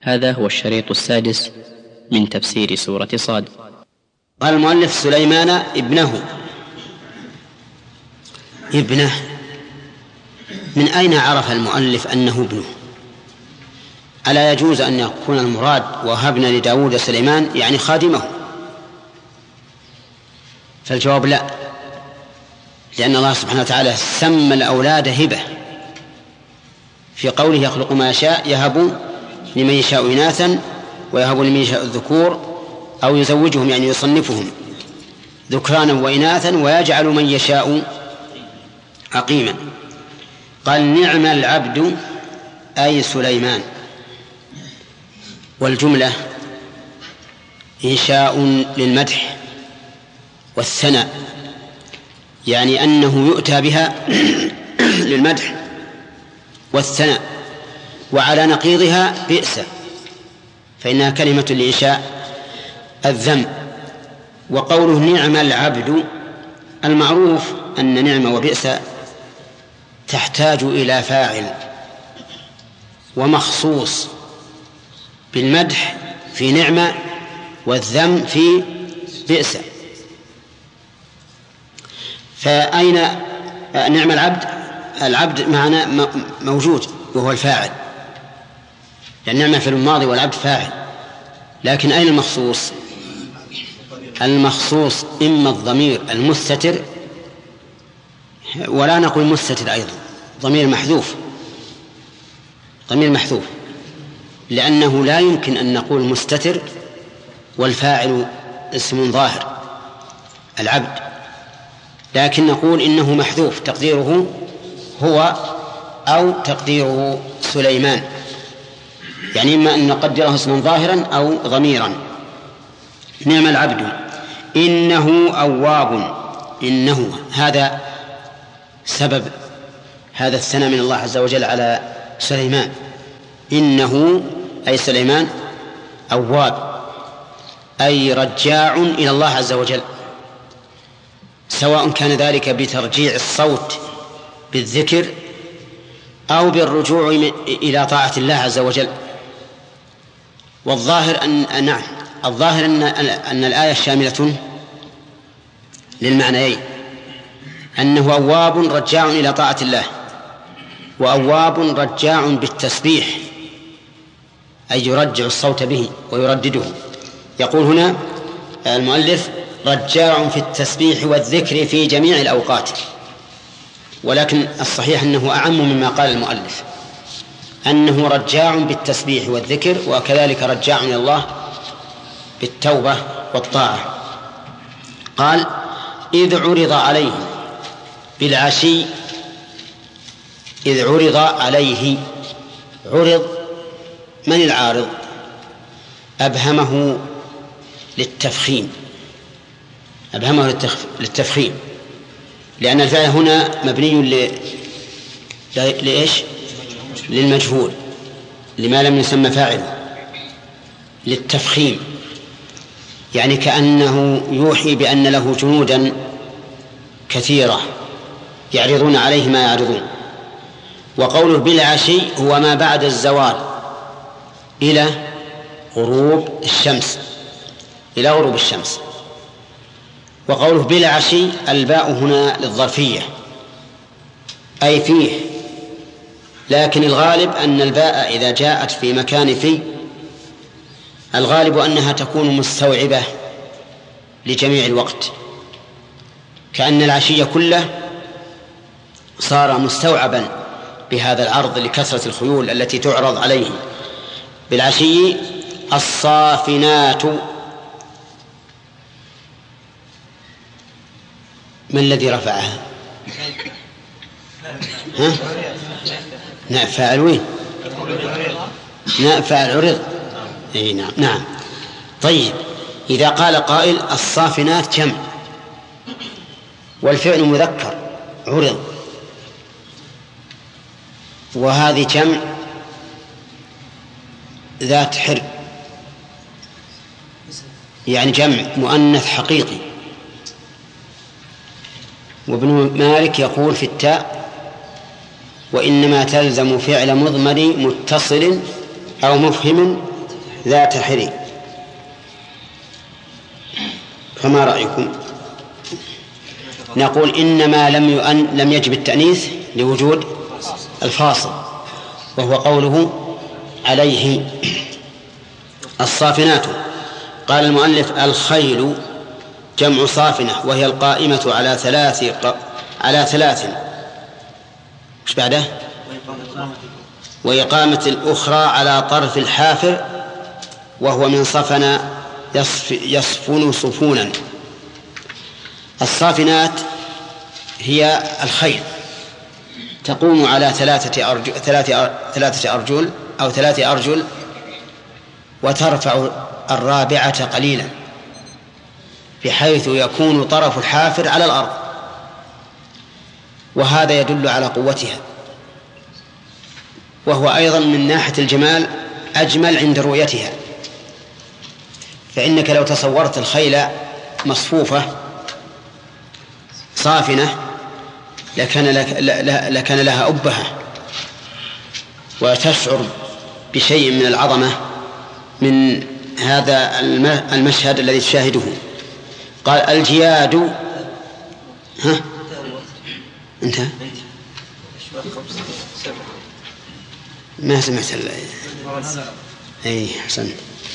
هذا هو الشريط السادس من تفسير سورة صاد. قال المؤلف سليمان ابنه. من أين عرف المؤلف أنه ابنه؟ ألا يجوز أن يكون المراد وهبنا لداود سليمان يعني خادمه؟ فالجواب لا، لأن الله سبحانه وتعالى سمى الأولاد هبة في قوله يخلق ما يشاء يهب لمن يشاء إناثا ويهب لمن يشاء الذكور أو يزوجهم يعني يصنفهم ذكرانا وإناثا ويجعل من يشاء عقيما. قال نعم العبد أي سليمان، والجملة إنشاء للمدح والثناء، يعني أنه يؤتى بها للمدح والثناء، وعلى نقيضها بئس فإنها كلمة لإنشاء الذم. وقوله نعم العبد، المعروف أن نعم وبئس تحتاج إلى فاعل ومخصوص، بالمدح في نعمة والذم في بئس. فأين نعم العبد؟ العبد معنا موجود وهو الفاعل، لأن نعمة في الماضي والعبد فاعل، لكن أين المخصوص؟ المخصوص إما الضمير المستتر، ولا نقول مستتر أيضا، ضمير محذوف، لأنه لا يمكن أن نقول مستتر والفاعل اسم ظاهر العبد، لكن نقول إنه محذوف تقديره هو أو تقديره سليمان، يعني إما أن نقدره اسما ظاهرا أو ضميرا. نعم العبد إنه أواب، إنه هذا سبب هذا الثناء من الله عز وجل على سليمان، إنه أي سليمان أواب أي رجاع إلى الله عز وجل، سواء كان ذلك بترجيع الصوت بالذكر أو بالرجوع إلى طاعة الله عز وجل. والظاهر الظاهر أن الآية شاملة للمعنيين، أنه أواب رجاع إلى طاعة الله، وأواب رجاع بالتسبيح أي يرجع الصوت به ويردده. يقول هنا المؤلف رجاع في التسبيح والذكر في جميع الأوقات، ولكن الصحيح أنه أعم مما قال المؤلف، أنه رجاع بالتسبيح والذكر، وكذلك رجاع إلى الله بالتوبة والطاعة. قال إذ عرض عليه بالعشي، إذ عرض عليه، عرض من العارض؟ أبهمه للتفخيم، للتفخيم، لأن الفعل هنا مبني لإيش؟ للمجهول، لما لم يسمى فاعله، للتفخيم، يعني كأنه يوحي بأن له جنودا كثيرة يعرضون عليه ما يعرضون. وقوله بالعشي هو ما بعد الزوال إلى غروب الشمس، إلى غروب الشمس. وقوله بالعشي الباء هنا للظرفية أي فيه، لكن الغالب أن الباء إذا جاءت في مكان في، الغالب أنها تكون مستوعبة لجميع الوقت، كأن العشي كله صار مستوعبا بهذا العرض لكثرة الخيول التي تعرض عليه. بالعشي الصافنات، من الذي رفعها؟ نعم فاعل وين؟ نعم فاعل عرض. نعم. طيب إذا قال قائل الصافنات جمع والفعل مذكر عرض، وهذه جمع ذات حر، يعني جمع مؤنث حقيقي. وابن مالك يقول في التاء وإنما تلزم فعل مضمر متصل أو مفهم ذات حري. فما رأيكم؟ نقول إنما لم يجب التأنيث لوجود الفاصل، وهو قوله عليه. الصافنات، قال المؤلف الخيل جمع صافنة، وهي القائمة على ثلاث مش بعده، وإقامة الأخرى على طرف الحافر، وهو من صفن يصفن صفونا. الصافنات هي الخيل، تقوم على ثلاثة أرجل أو 3 أرجل، وترفع الرابعة قليلا بحيث يكون طرف الحافر على الأرض، وهذا يدل على قوتها، وهو أيضا من ناحية الجمال أجمل عند رؤيتها. فإنك لو تصورت الخيل مصفوفة صافنة لكان لها أبهة، وتشعر بشيء من العظمة من هذا المشهد الذي تشاهده. قال الجياد، انت ما سمعت اي حسن.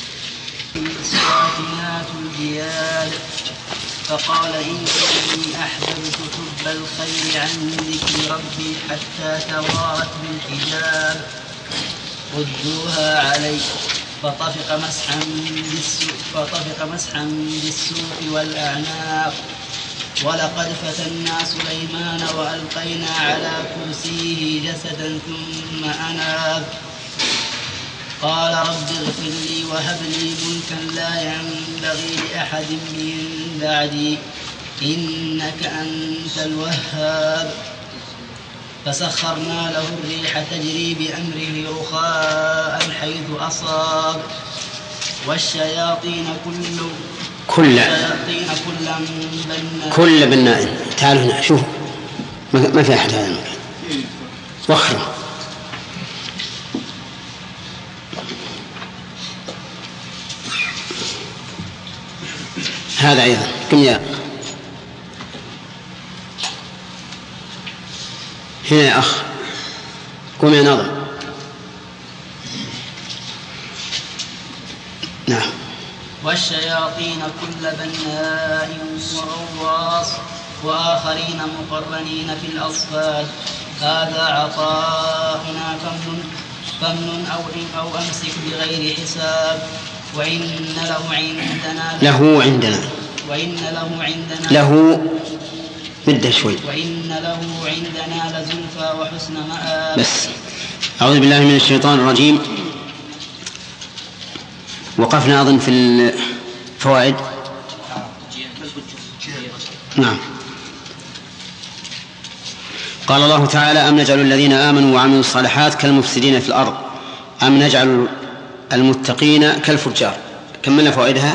الصافنات الجياد. فقال إني أحببت حب الخير عن ذكر ربي حتى توارت بالحجاب. ردوها علي. فطفق مسحا بالسوق والأعناق. ولقد فتنا سليمان وألقينا على كرسيه جسدا ثم أناب. قال رب اغفر لي وهب لي ملكا لا ينبغي لأحد من بعدي إنك أنت الوهاب. فسخرنا له الريح تجري بأمره رخاء حيث أصاب. والشياطين كل بناء. تعالوا هنا شوف، ما في أحد هذا المكان، وخره. هذا أيضا كم يا هنا يا أخ، قم يا ناظم. نعم. والشياطين كل بناء وغواص وآخرين مقرنين في الأصفاد. هذا عطاؤنا فمن أو أمسك بغير حساب. وإن له عندنا لزلفى وحسن مآب. بس أعوذ بالله من الشيطان الرجيم. وقفنا أظن في الفوائد. نعم. قال الله تعالى أم نجعل الذين آمنوا وعملوا الصالحات كالمفسدين في الأرض أم نجعل المتقين كالفجار. كملنا فوائدها.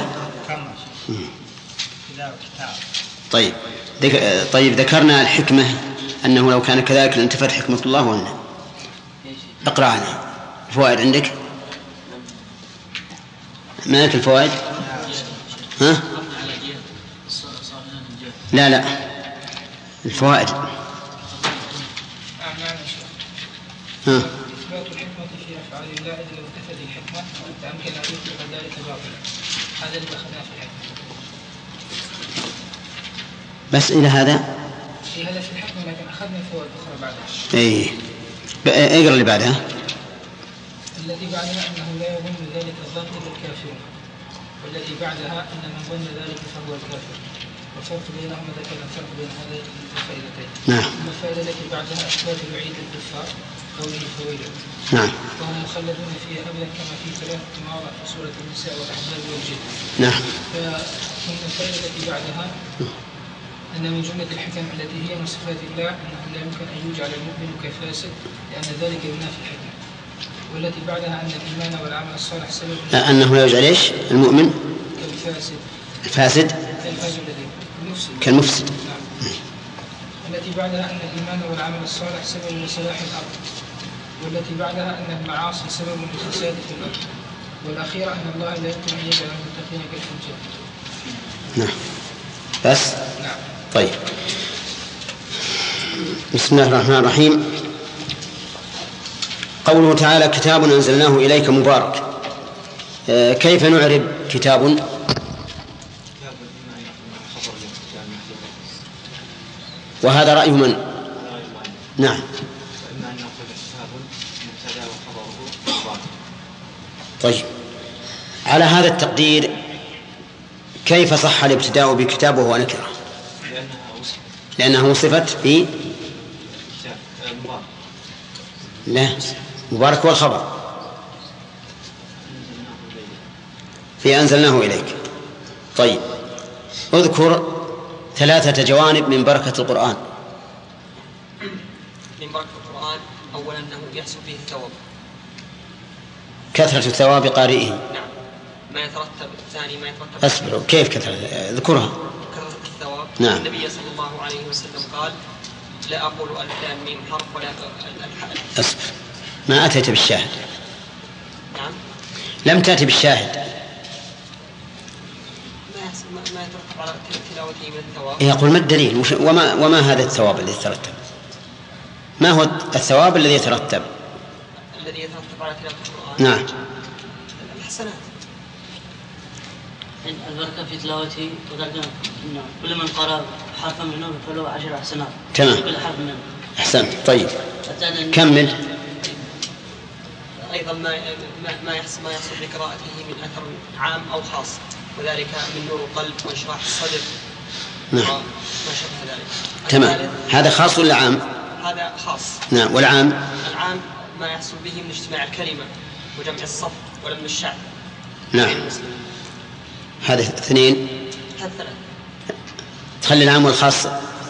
طيب ذكرنا الحكمة أنه لو كان كذلك لانتفت حكمة الله وأنه. اقرأ عنها الفوائد عندك. ما لك الفوائد؟ ها؟ لا الفوائد. ها؟ إثبات الحكمة في أفعال الله إذا لم تفد الحكمة فأمكن أن يطلق ذلك باطلا. هذا اللي أخذناه في الحكمة. بس إلى هذا؟ في هذا في الحكمة، لكن أخذنا فوائد أخرى بعدها. اقرأ اللي بعدها. التي بعدها أنه لا يظن ذلك الظن إلا الكافرون، والتي بعدها أن من ظن ذلك فهو الكافر. والفرق بينهما ذكر الفرق بين هذين الفائدتين. نعم. الفائدة التي بعدها إثبات الوعيد للكفار قوله فويل. نعم. وهم مخلدون فيها أبدا كما في 3 مواضع في سورة النساء والأحزاب والجن. نعم. فثم الفائدة التي بعدها أن من جملة الحكم التي هي من صفات الله أنه لا يمكن أن يجعل المؤمن كفاسد لأن ذلك ينافي الحكمة. والتي بعدها أن الإيمان والعمل الصالح سبب أنه لا يجعل إيش المؤمن الفاسد كالمفسد. نعم. التي بعدها أن الإيمان والعمل الصالح سبب لصلاح الأرض. والتي بعدها أن المعاصي سبب للفساد في الأرض. والأخيرة أن الله لا يمكن أن يجعل المتقين كالفجار. نعم بس نعم. طيب بسم الله الرحمن الرحيم. قوله تعالى كتاب أنزلناه إليك مبارك، كيف نعرب كتاب؟ وهذا رأي من؟ نعم. طيب على هذا التقدير كيف صح الابتداء بكتاب وهو نكرة؟ لأنها وصفت في لا مبارك والخبر في أنزلناه إليك. طيب اذكر 3 جوانب من بركة القرآن. من بركة القرآن أولا أنه يحصل فيه الثواب، كثرة الثواب قارئه. نعم. ما يترتب الثاني ما يترتب أصبروا كيف كثرة؟ اذكرها. كثرة الثواب. نعم. النبي صلى الله عليه وسلم قال لا أقول ألف لام ميم حرف ولا أصبر ما أتيت بالشاهد. نعم. لم تأتي بالشاهد. ما يترتب على تلاوته من الثواب. يقول ما الدليل وما هذا الثواب الذي يترتب؟ ما هو الثواب الذي يترتب؟ الذي يترتب على تلاوة القرآن. نعم. الحسنات. البركة في تلاوته وذلك كل من قرأ حرفا منه فله 10 حسنات. تمام. كل حرف منه. أحسنت. طيب كمل. أيضا ما يحصل بقراءته من أثر عام أو خاص، وذلك من نور القلب وإشراح الصدر. نعم. ما شابه ذلك. تمام. هذا خاص ولا عام؟ هذا خاص. نعم. والعام؟ العام ما يحصل به من اجتماع الكلمة وجمع الصف ولم الشعب. نعم. هذا 2. هذا 3. تخلي العام والخاص.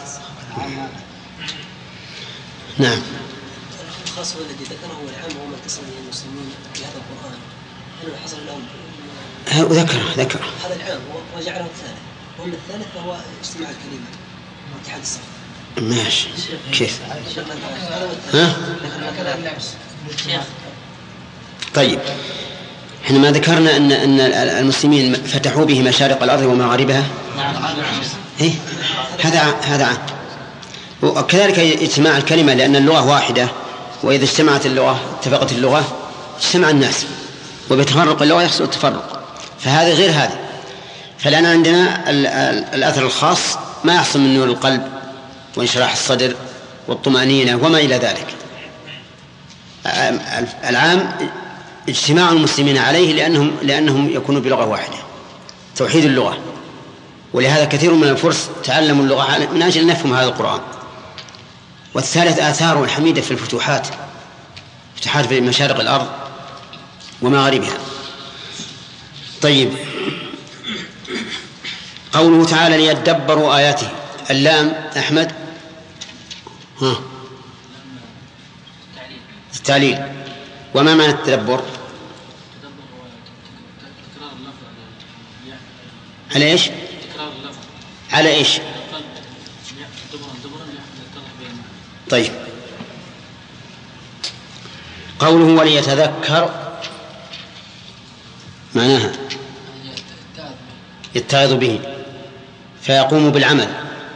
نعم. الخاص الذي ذكره هو العام وما اتصل به المسلمين في هذا القرآن. هل حصل لهم؟ ذكره. هذا العام وجعله الثالث، وأما الثالث فهو اجتماع الكلمة واتحاد الصف. ماشي. كيف؟ طيب احنا ما ذكرنا أن المسلمين فتحوا به مشارق الأرض ومغاربها. إيه؟ هذا عام. وكذلك اجتماع الكلمة لأن اللغة واحدة، وإذا اجتمعت اللغة اتفقت اللغة اجتمع الناس، وبتفرق اللغة يحصل التفرق، فهذا غير هذا. فالآن عندنا الأثر الخاص ما يحصل من نور القلب وانشراح الصدر والطمأنينة وما إلى ذلك. العام اجتماع المسلمين عليه لأنهم يكونوا بلغة واحدة، توحيد اللغة. ولهذا كثير من الفرس تعلموا اللغة من أجل أن نفهم هذا القرآن. والثالث آثاره الحميدة في الفتوحات في مشارق الأرض ومغاربها. طيب قوله تعالى ليدبروا آياته. اللام أحمد التعليل. وما معنى التدبر؟ على إيش؟ على إيش؟ طيب قوله وليتذكر معناها يتعظ به فيقوم بالعمل.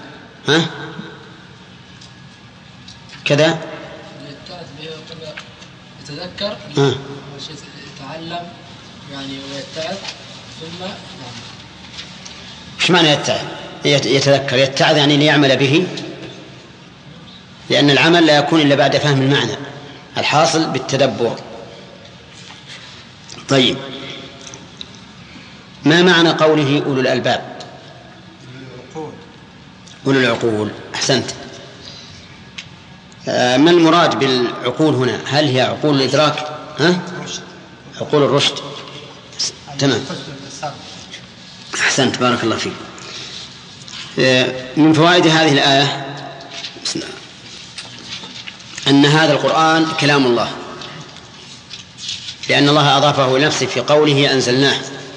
كذا يتذكر يتعلم يعني ويتعظ ثم ايش معنى يتذكر؟ يتعظ يعني ليعمل به، لأن العمل لا يكون إلا بعد فهم المعنى الحاصل بالتدبر. طيب ما معنى قوله أولو الألباب؟ أولو العقول. أحسنت. ما المراد بالعقول هنا؟ هل هي عقول الإدراك؟ عقول الرشد. تمام. أحسنت بارك الله فيك. من فوائد هذه الآية أن هذا القرآن كلام الله، لأن الله أضافه لنفسه في قوله أنزلناه،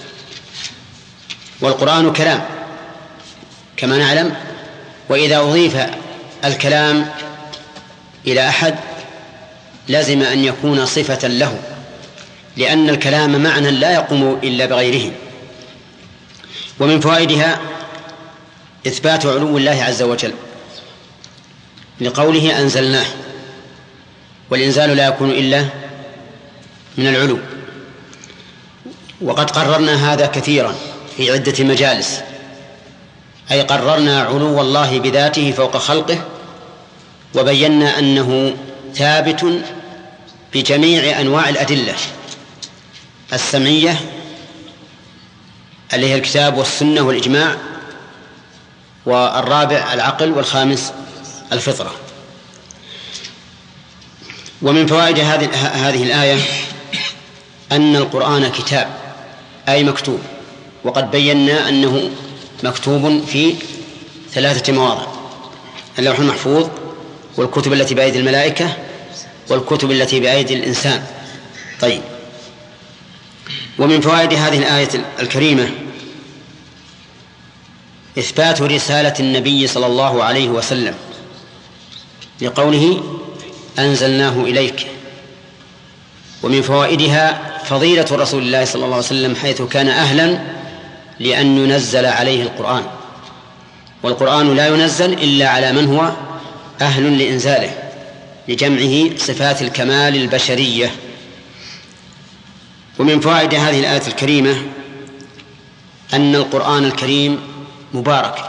والقرآن كلام كما نعلم. وإذا أضيف الكلام إلى أحد لازم أن يكون صفة له، لأن الكلام معنى لا يقوم إلا بغيره. ومن فوائدها إثبات علو الله عز وجل لقوله أنزلناه، والإنزال لا يكون إلا من العلو، وقد قررنا هذا كثيرا في عدة مجالس، أي قررنا علو الله بذاته فوق خلقه، وبينا أنه ثابت بجميع أنواع الأدلة السمعية اللي هي الكتاب والسنة والإجماع، والرابع العقل، والخامس الفطرة. ومن فوائد هذه الآية أن القرآن كتاب أي مكتوب، وقد بينا أنه مكتوب في 3 مواضع: اللوح المحفوظ، والكتب التي بأيدي الملائكة، والكتب التي بأيدي الإنسان. طيب، ومن فوائد هذه الآية الكريمة إثبات رسالة النبي صلى الله عليه وسلم لقوله أنزلناه إليك. ومن فوائدها فضيلة رسول الله صلى الله عليه وسلم حيث كان أهلا لأن ينزل عليه القرآن، والقرآن لا ينزل إلا على من هو أهل لإنزاله لجمعه صفات الكمال البشرية. ومن فوائد هذه الآية الكريمة أن القرآن الكريم مبارك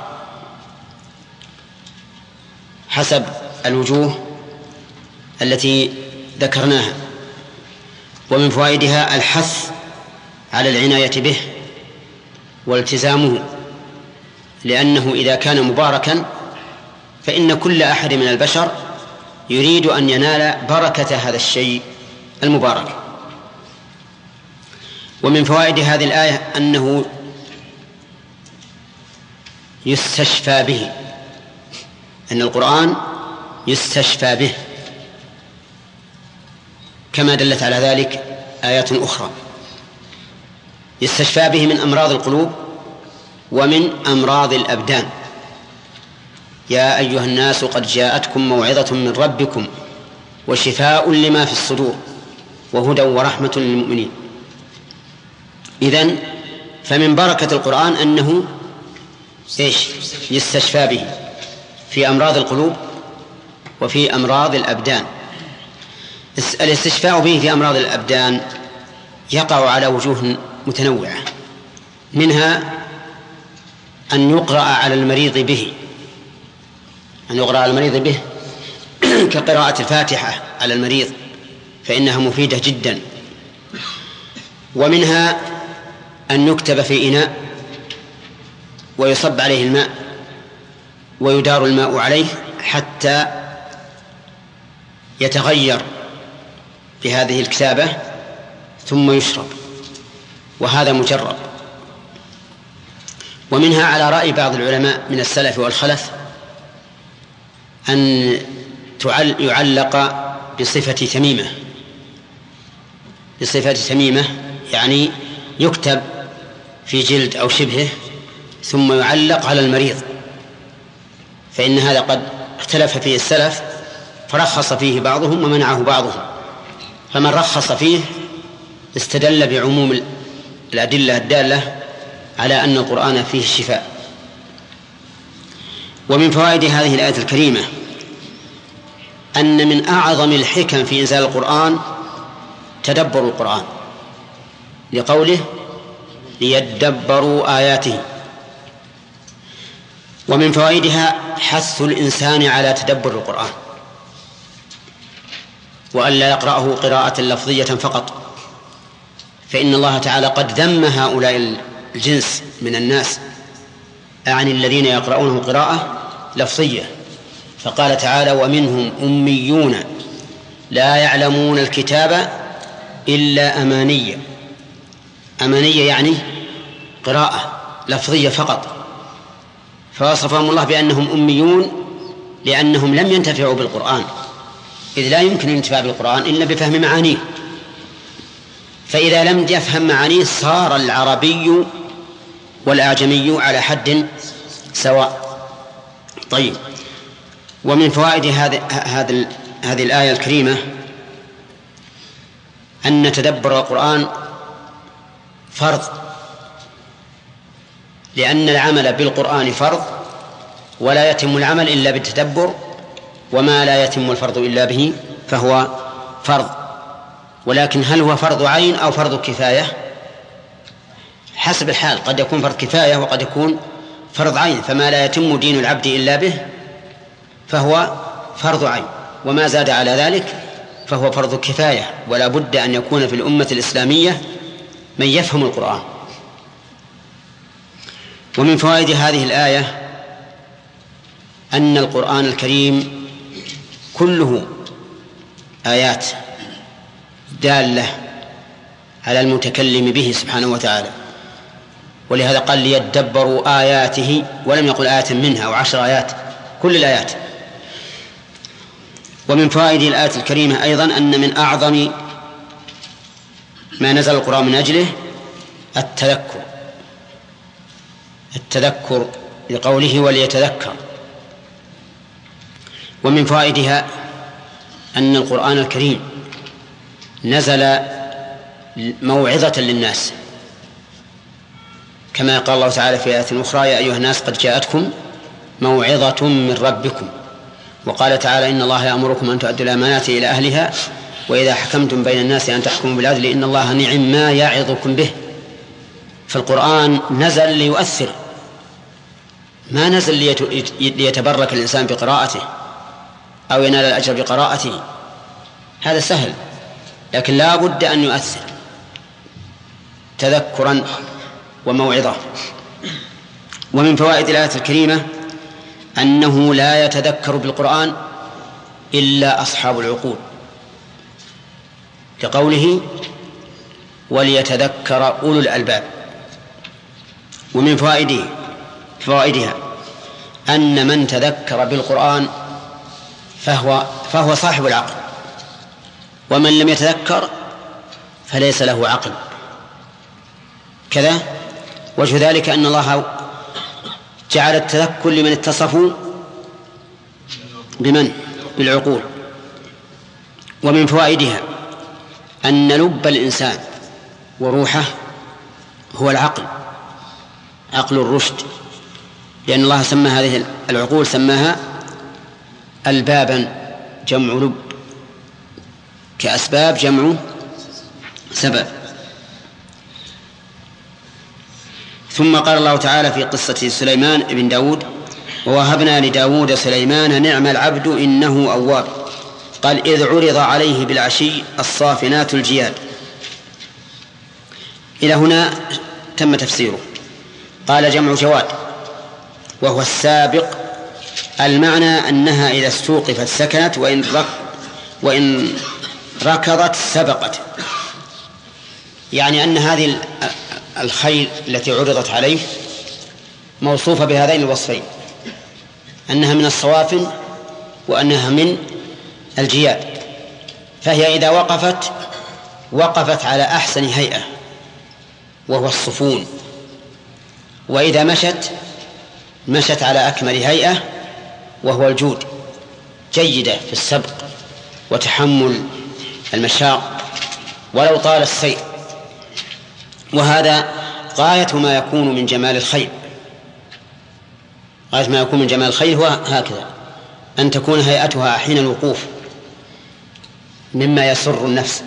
حسب الوجوه التي ذكرناها. ومن فوائدها الحث على العناية به والتزامه، لأنه إذا كان مباركا فإن كل أحد من البشر يريد أن ينال بركة هذا الشيء المبارك. ومن فوائد هذه الآية أنه يستشفى به، أن القرآن يستشفى به، كما دلت على ذلك آيات أخرى. يستشفى به من أمراض القلوب ومن أمراض الأبدان. يا أيها الناس قد جاءتكم موعظة من ربكم وشفاء لما في الصدور وهدى ورحمة للمؤمنين. إذن فمن بركة القرآن أنه يستشفى به في أمراض القلوب وفي أمراض الأبدان. الاستشفاء به في أمراض الأبدان يقع على وجوه متنوعة، منها أن يقرأ على المريض به، أن يقرأ على المريض به كقراءة الفاتحة على المريض، فإنها مفيدة جدا. ومنها أن يكتب في إناء ويصب عليه الماء ويدار الماء عليه حتى يتغير بهذه الكتابة ثم يشرب، وهذا مجرب. ومنها على رأي بعض العلماء من السلف والخلف أن يعلق بصفة تميمة، بصفة تميمة يعني يكتب في جلد أو شبهه ثم يعلق على المريض، فإن هذا قد اختلف فيه السلف فرخص فيه بعضهم ومنعه بعضهم. فمن رخص فيه استدل بعموم الأدلة الدالة على أن القرآن فيه الشفاء. ومن فوائد هذه الآية الكريمة أن من أعظم الحكم في إنزال القرآن تدبر القرآن، لقوله ليدبروا آياته. ومن فوائدها حث الإنسان على تدبر القرآن وألا يقرأه قراءة لفظية فقط، فإن الله تعالى قد ذم هؤلاء الجنس من الناس عن الذين يقرؤونه قراءة لفظية، فقال تعالى ومنهم أميون لا يعلمون الكتاب إلا أماني. أماني يعني قراءة لفظية فقط، فوصفهم الله بأنهم أميون لأنهم لم ينتفعوا بالقرآن، إذ لا يمكن الانتفاع بالقرآن إلا بفهم معانيه، فإذا لم يفهم معانيه صار العربي والأعجمي على حد سواء. طيب، ومن فوائد هذه الآية الكريمة أن تدبر القرآن فرض، لأن العمل بالقرآن فرض، ولا يتم العمل إلا بالتدبر، وما لا يتم الفرض إلا به فهو فرض. ولكن هل هو فرض عين أو فرض كفاية؟ حسب الحال، قد يكون فرض كفاية وقد يكون فرض عين، فما لا يتم دين العبد إلا به فهو فرض عين، وما زاد على ذلك فهو فرض كفاية. ولا بد أن يكون في الأمة الإسلامية من يفهم القرآن. ومن فوائد هذه الآية أن القرآن الكريم كله آيات دالة على المتكلم به سبحانه وتعالى، ولهذا قال ليدبروا آياته، ولم يقل آية منها أو 10 آيات، كل الآيات. ومن فوائد الآية الكريمة أيضا أن من أعظم ما نزل القرآن من أجله التذكر لقوله وليتذكر. ومن فوائدها أن القرآن الكريم نزل موعظة للناس، كما قال الله تعالى في آية أخرى يا أيها الناس قد جاءتكم موعظة من ربكم. وقال تعالى إن الله يأمركم أن تؤدوا الأمانات إلى أهلها وإذا حكمتم بين الناس أن تحكموا بالعدل إن الله نعم ما يعظكم به. فالقرآن نزل ليؤثر، ما نزل ليتبرك الإنسان بقراءته أو ينال الأجر بقراءته، هذا سهل، لكن لا بد أن يؤثر تذكرا وموعظة. ومن فوائد الآية الكريمة أنه لا يتذكر بالقرآن إلا أصحاب العقول، كقوله وليتذكر أولو الألباب. ومن فوائدها أن من تذكر بالقرآن فهو صاحب العقل، ومن لم يتذكر فليس له عقل. كذا وجه ذلك أن الله جعل التذكر لمن اتصفوا بالعقول. ومن فوائدها أن لب الإنسان وروحه هو العقل، عقل الرشد، لأن الله سمى هذه العقول سماها ألبابا جمع لب، كأسباب جمع سبب. ثم قال الله تعالى في قصة سليمان بن داود ووهبنا لداود سليمان نعم العبد إنه أواب. قال إذ عرض عليه بالعشي الصافنات الجياد. إلى هنا تم تفسيره. قال جمع جواد وهو السابق، المعنى أنها إذا استوقفت سكنت وإن ركضت سبقت، يعني أن هذه الخيل التي عرضت عليه موصوفة بهذين الوصفين، أنها من الصوافن وأنها من الجياد. فهي إذا وقفت على أحسن هيئة وهو الصفون، وإذا مشت على أكمل هيئة وهو الجود، جيدة في السبق وتحمل المشاق ولو طال السير. وهذا غاية ما يكون من جمال الخيل، غاية ما يكون من جمال الخيل هو هكذا، أن تكون هيئتها حين الوقوف مما يسر النفس،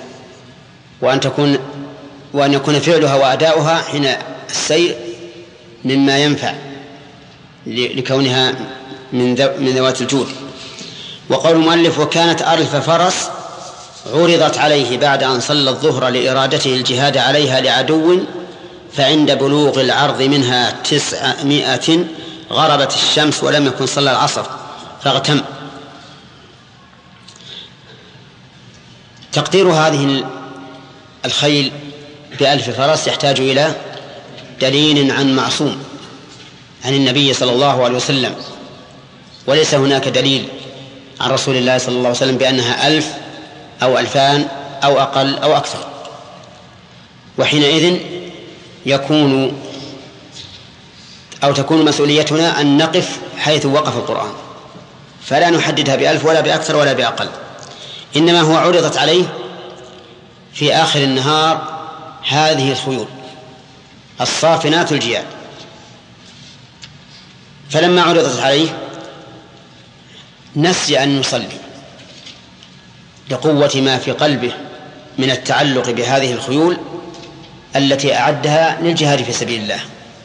وأن يكون فعلها وأداؤها حين السير مما ينفع لكونها من ذوات الجود. وقول المؤلف وكانت ألف فرس عرضت عليه بعد أن صلى الظهر لإرادته الجهاد عليها لعدو، فعند بلوغ العرض منها 900 غربت الشمس ولم يكن صلى العصر فاغتم. تقدير هذه الخيل ب1000 فرس يحتاج إلى دليل عن معصوم عن النبي صلى الله عليه وسلم، وليس هناك دليل عن رسول الله صلى الله عليه وسلم بأنها 1000 أو 2000 أو أقل أو أكثر. وحينئذ تكون مسؤوليتنا أن نقف حيث وقف القرآن، فلا نحددها ب1000 ولا بأكثر ولا بأقل، إنما هو عرضت عليه في آخر النهار هذه الخيول الصافنات الجياد، فلما عرضت عليه نسي أن يصلي لقوة ما في قلبه من التعلق بهذه الخيول التي أعدها للجهاد في سبيل الله،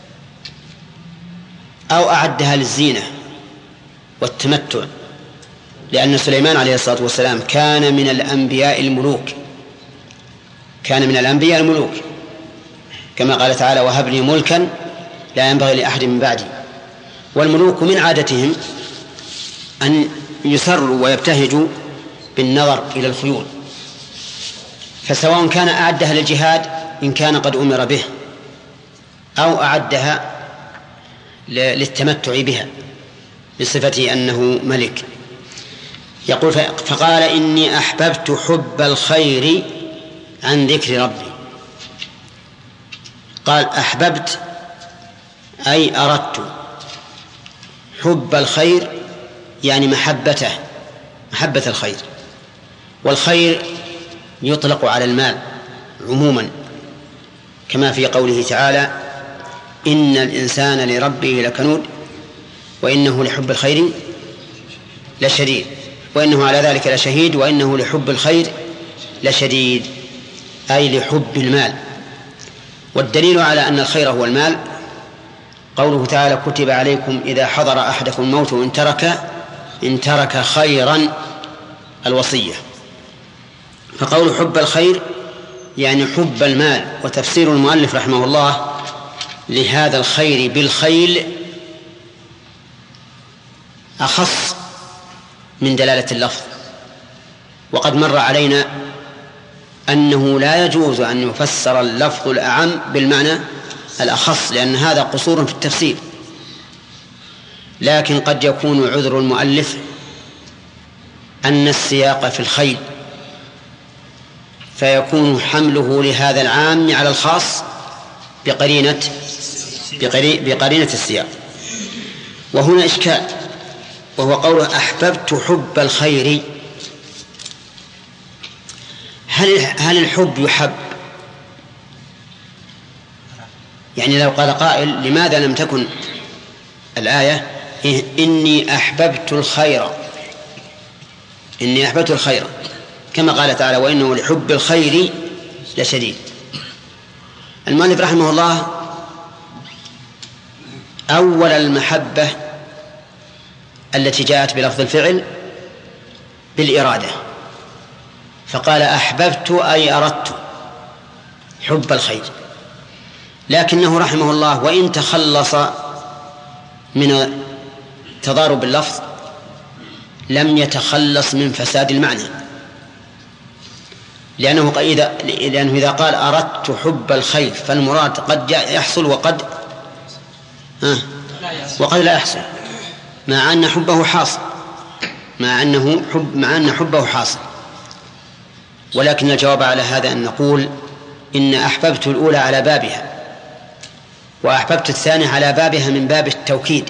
أو أعدها للزينة والتمتع، لأن سليمان عليه الصلاة والسلام كان من الأنبياء الملوك، كما قال تعالى: وهب لي ملكا لا ينبغي لأحد من بعدي. والملوك من عادتهم أن يسروا ويبتهجوا بالنظر إلى الخيول، فسواء كان أعدها للجهاد إن كان قد أمر به، أو أعدها للتمتع بها بصفة أنه ملك. يقول: فقال إني أحببت حب الخير عن ذكر ربي. قال أحببت أي أردت، حب الخير يعني محبة الخير، والخير يطلق على المال عموما، كما في قوله تعالى: إن الإنسان لربه لكنود وإنه لحب الخير لشديد، وإنه على ذلك لشهيد، وإنه لحب الخير لشديد، أي لحب المال. والدليل على أن الخير هو المال قوله تعالى: كتب عليكم إذا حضر أحدكم الموت إن ترك خيرا الوصية. فقول حب الخير يعني حب المال. وتفسير المؤلف رحمه الله لهذا الخير بالخيل أخص من دلالة اللفظ، وقد مر علينا أنه لا يجوز أن يفسر اللفظ الأعم بالمعنى الأخص، لأن هذا قصور في التفسير. لكن قد يكون عذر المؤلف أن السياق في الخيل، فيكون حمله لهذا العام على الخاص بقرينة السياق. وهنا إشكال، وهو قوله أحببت حب الخير. هل الحب يحب؟ يعني لو قال قائل: لماذا لم تكن الآية إني أحببت الخير كما قال تعالى: وإنه لحب الخير لشديد؟ المؤلف رحمه الله أول المحبة التي جاءت بلفظ الفعل بالإرادة، فقال أحببت أي أردت حب الخير. لكنه رحمه الله وإن تخلص من تضارب اللفظ لم يتخلص من فساد المعنى، لأنه إذا قال أردت حب الخير فالمراد قد يحصل وقد لا يحصل، مع أن حبه حاصل، مع أن حبه حاصل. ولكن الجواب على هذا أن نقول إن أحببت الأولى على بابها، وأحببت الثانية على بابها من باب التوكيد،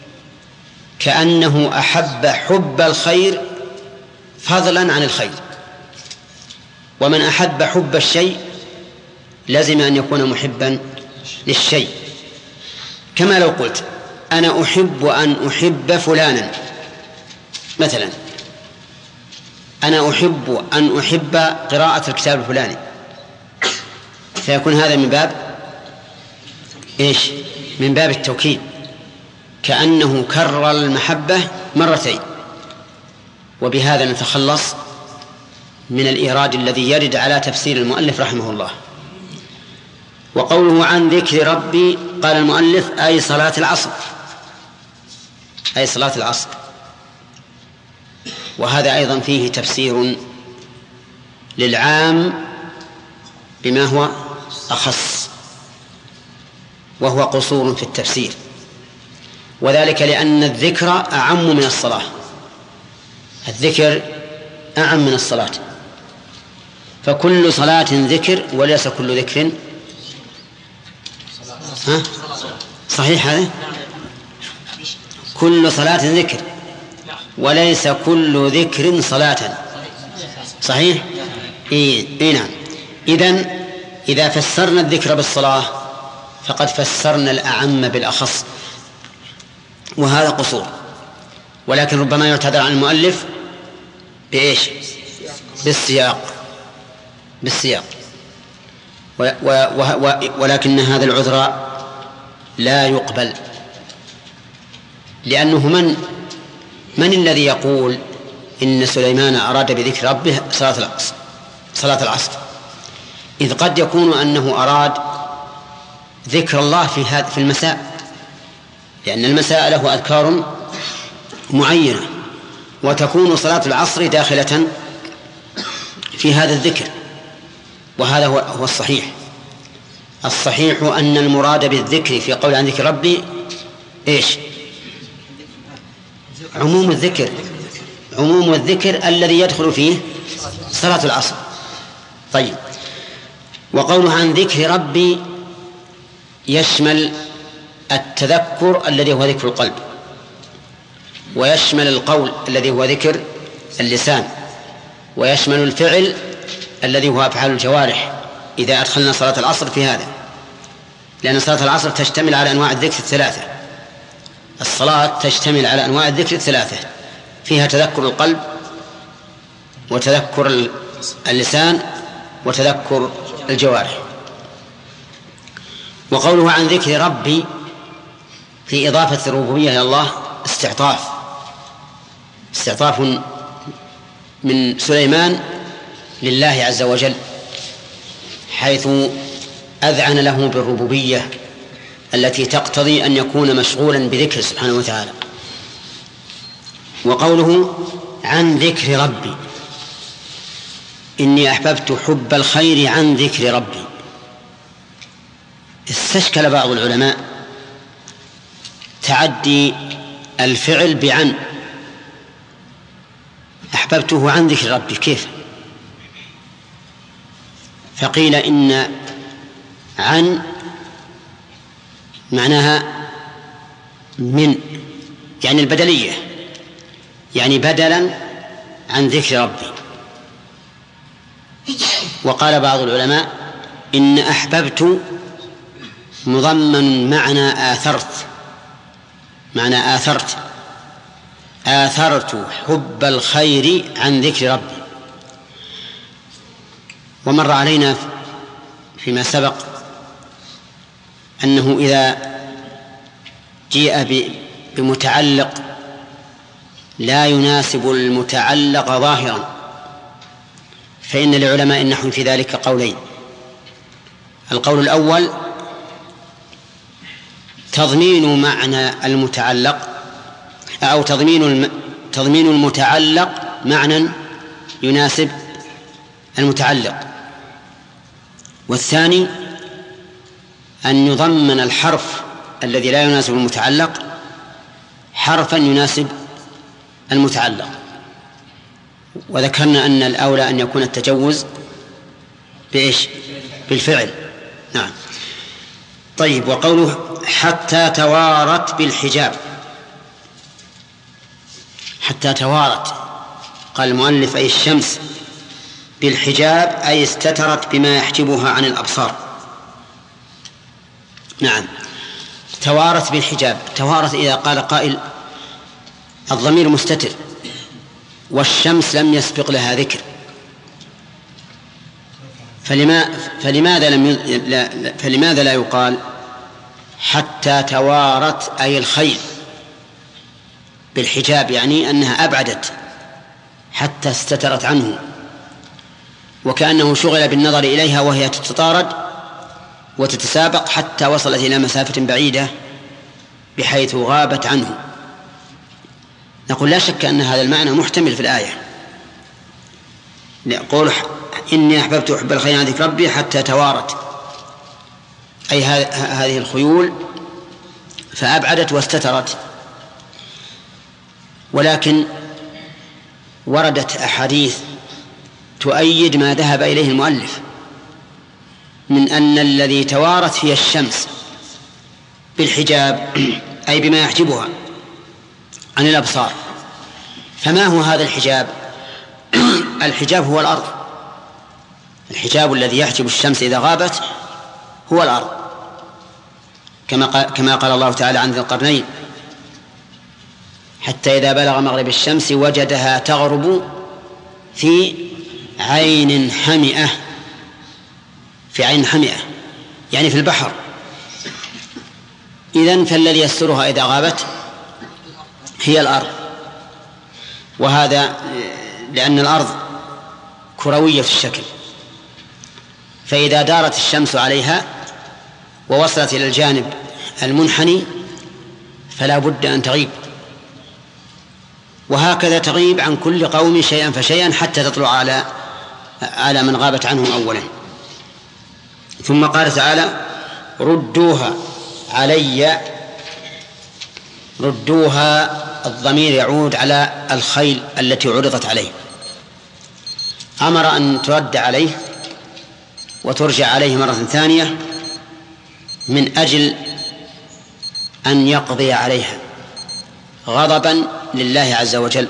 كأنه أحب حب الخير فضلا عن الخير. ومن أحب حب الشيء لازم أن يكون محبا للشيء، كما لو قلت أنا أحب أن أحب فلانا مثلا، أنا أحب أن أحب قراءة الكتاب الفلاني، فيكون هذا من باب إيش؟ من باب التوكيد، كأنه كرر المحبة مرتين. وبهذا نتخلص من الإيراد الذي يرد على تفسير المؤلف رحمه الله. وقوله عن ذكر ربي، قال المؤلف أي صلاة العصر، وهذا أيضا فيه تفسير للعام بما هو أخص، وهو قصور في التفسير، وذلك لأن الذكر أعم من الصلاة، الذكر أعم من الصلاة، فكل صلاة ذكر وليس كل ذكر صحيح هذا؟ كل صلاة ذكر وليس كل ذكر صلاة، صحيح؟ إيه نعم. إذا فسرنا الذكر بالصلاة فقد فسرنا الأعم بالأخص، وهذا قصور. ولكن ربما يعتذر عن المؤلف بإيش؟ بالسياق. ولكن هذا العذر لا يقبل، لأنه من الذي يقول إن سليمان أراد بذكر ربه صلاة العصر، إذ قد يكون أنه أراد ذكر الله في المساء، لأن المساء له أذكار معينة، وتكون صلاة العصر داخلة في هذا الذكر. وهذا هو الصحيح أن المراد بالذكر في قول عن ذكر ربي إيش؟ عموم الذكر الذي يدخل فيه صلاة العصر. طيب، وقوله عن ذكر ربي يشمل التذكر الذي هو ذكر القلب، ويشمل القول الذي هو ذكر اللسان، ويشمل الفعل الذي هو أفعال الجوارح إذا أدخلنا صلاة العصر في هذا، لأن صلاة العصر تشتمل على أنواع الذكر الثلاثة. الصلاة تشتمل على أنواع الذكر الثلاثة، فيها تذكر القلب، وتذكر اللسان، وتذكر الجوارح. وقوله عن ذكر ربي في إضافة الربوبية إلى الله استعطاف من سليمان لله عز وجل، حيث أذعن له بالربوبية التي تقتضي أن يكون مشغولا بذكر سبحانه وتعالى. وقوله عن ذكر ربي إني أحببت حب الخير عن ذكر ربي، استشكل بعض العلماء تعدي الفعل بعن، أحببته عن ذكر ربي كيف؟ فقيل إن عن معناها من، يعني البدلية، يعني بدلا عن ذكر ربي. وقال بعض العلماء إن أحببت مضمن معنى آثرت حب الخير عن ذكر ربي. ومر علينا فيما سبق أنه إذا جيء بمتعلق لا يناسب المتعلق ظاهرا فإن لعلماء النحو في ذلك قولين. القول الأول تضمين معنى المتعلق، أو تضمين المتعلق معنى يناسب المتعلق، والثاني أن يضمن الحرف الذي لا يناسب المتعلق حرفا يناسب المتعلق. وذكرنا أن الأولى أن يكون التجوز بإيش؟ بالفعل. نعم. طيب، وقوله حتى توارت بالحجاب، حتى توارت قال المؤلف أي الشمس بالحجاب أي استترت بما يحجبها عن الأبصار. نعم، توارت بالحجاب. توارت إذا قال قائل الضمير مستتر والشمس لم يسبق لها ذكر، فلماذا لا يقال حتى توارت أي الخيل بالحجاب، يعني أنها أبعدت حتى استترت عنه، وكأنه شغل بالنظر إليها وهي تتطارد وتتسابق حتى وصلت إلى مسافة بعيدة بحيث غابت عنه. نقول لا شك أن هذا المعنى محتمل في الآية، يقول إني أحببت حب الخير عن ذكر ربي حتى توارت، أي هذه الخيول فأبعدت واستترت. ولكن وردت أحاديث تؤيد ما ذهب إليه المؤلف من أن الذي توارت فيه الشمس بالحجاب أي بما يحجبها عن الأبصار. فما هو هذا الحجاب؟ الحجاب هو الأرض، الحجاب الذي يحجب الشمس إذا غابت هو الأرض، كما قال الله تعالى عن ذي القرنين: حتى إذا بلغ مغرب الشمس وجدها تغرب في عين حمئة، في عين حمئة يعني في البحر. إذن فالذي يسترها إذا غابت هي الأرض، وهذا لأن الأرض كروية في الشكل، فإذا دارت الشمس عليها ووصلت إلى الجانب المنحني فلا بد أن تغيب، وهكذا تغيب عن كل قوم شيئا فشيئا حتى تطلع على من غابت عنهم أولا. ثم قال تعالى: ردوها علي. ردوها، الضمير يعود على الخيل التي عرضت عليه، أمر أن ترد عليه وترجع عليه مرة ثانية من أجل أن يقضي عليها غضبا لله عز وجل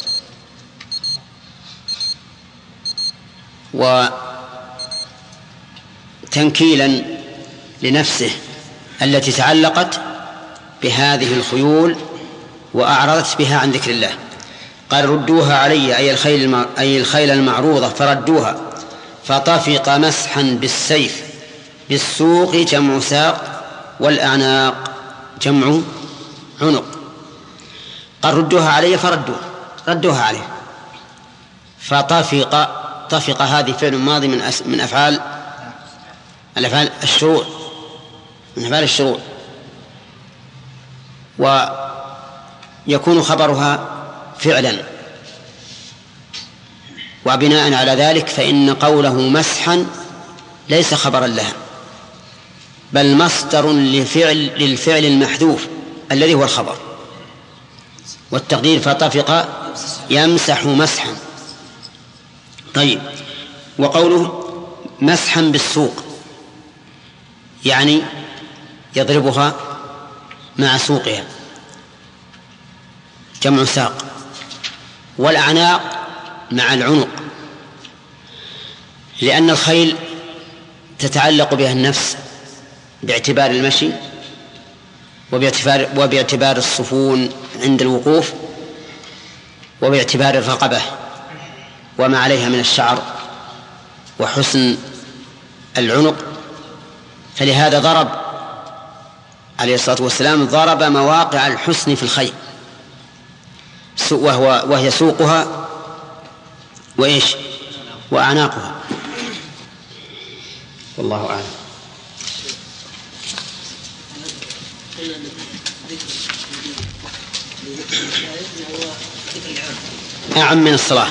وتنكيلا لنفسه التي تعلقت بهذه الخيول وأعرضت بها عن ذكر الله. قال: ردوها علي، أي الخيل المعروضة، فردوها. فطفق مسحا بالسيف، بالسوق جمع ساق، والأعناق جمع عنق. قال: ردوها علي، ردوها عليه. فطفق، طفق هذه فعل ماضي من أفعال الشروع، من أفعال الشروع، ويكون خبرها فعلا. وبناء على ذلك فإن قوله مسحا ليس خبرا لها، بل مصدر للفعل المحذوف الذي هو الخبر، والتقدير فطفق يمسح مسحا. طيب، وقوله مسحا بالسوق يعني يضربها مع سوقها جمع ساق، والأعناق مع العنق، لأن الخيل تتعلق بها النفس باعتبار المشي وباعتبار الصفون عند الوقوف وباعتبار الرقبة وما عليها من الشعر وحسن العنق. فلهذا ضرب عليه الصلاة والسلام مواقع الحسن في الخيل، وهي سوقها وإيش وأعناقها. والله أعلم. أعم من الصلاة.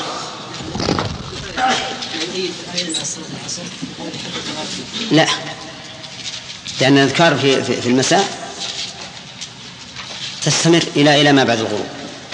لا، لأن الأذكار في المساء تستمر إلى ما بعد الغروب.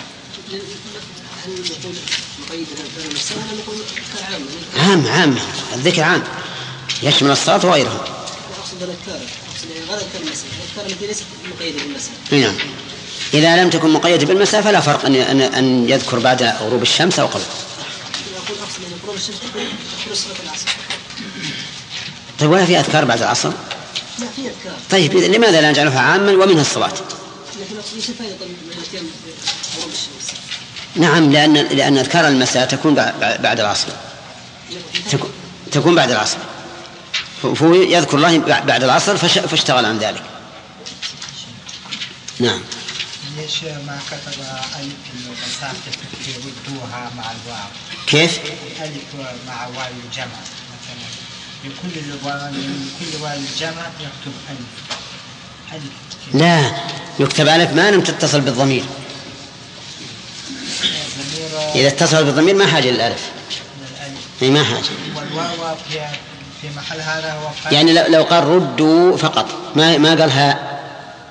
عام الذكر عام يشمل الصلاة وغيرها. أقصد الأذكار، غير أذكار المساء، الأذكار التي ليست مقيدة بالمساء. نعم، إذا لم تكن مقيدة بالمساء فلا فرق أن يذكر بعد غروب الشمس أو قبل. أقصد أن غروب الشمس تكون صلاة العصر. طيب، ولا في أذكار بعد العصر؟ لا، في أذكار. طيب، لماذا لا نجعلها عاما ومنها الصلاة؟ لكن أقصد ليس فائدة من الاتيان بغروب الشمس. نعم، لأن أذكار المساء تكون بعد العصر، تكون بعد العصر، فهو يذكر الله بعد العصر فاشتغل عن ذلك. نعم. ليش ما كتب ألف المسافة يردوها مع الواو؟ كيف؟ ألف مع واو الجمع مثلا، لكل واو الجمع يكتب ألف. لا، يكتب ألف ما لم تتصل بالضمير. إذا اتصل بالضمير ما حاجة للألف، ما حاجة. والواو في محل هذا هو يعني لو قال ردوا فقط ما قال ها.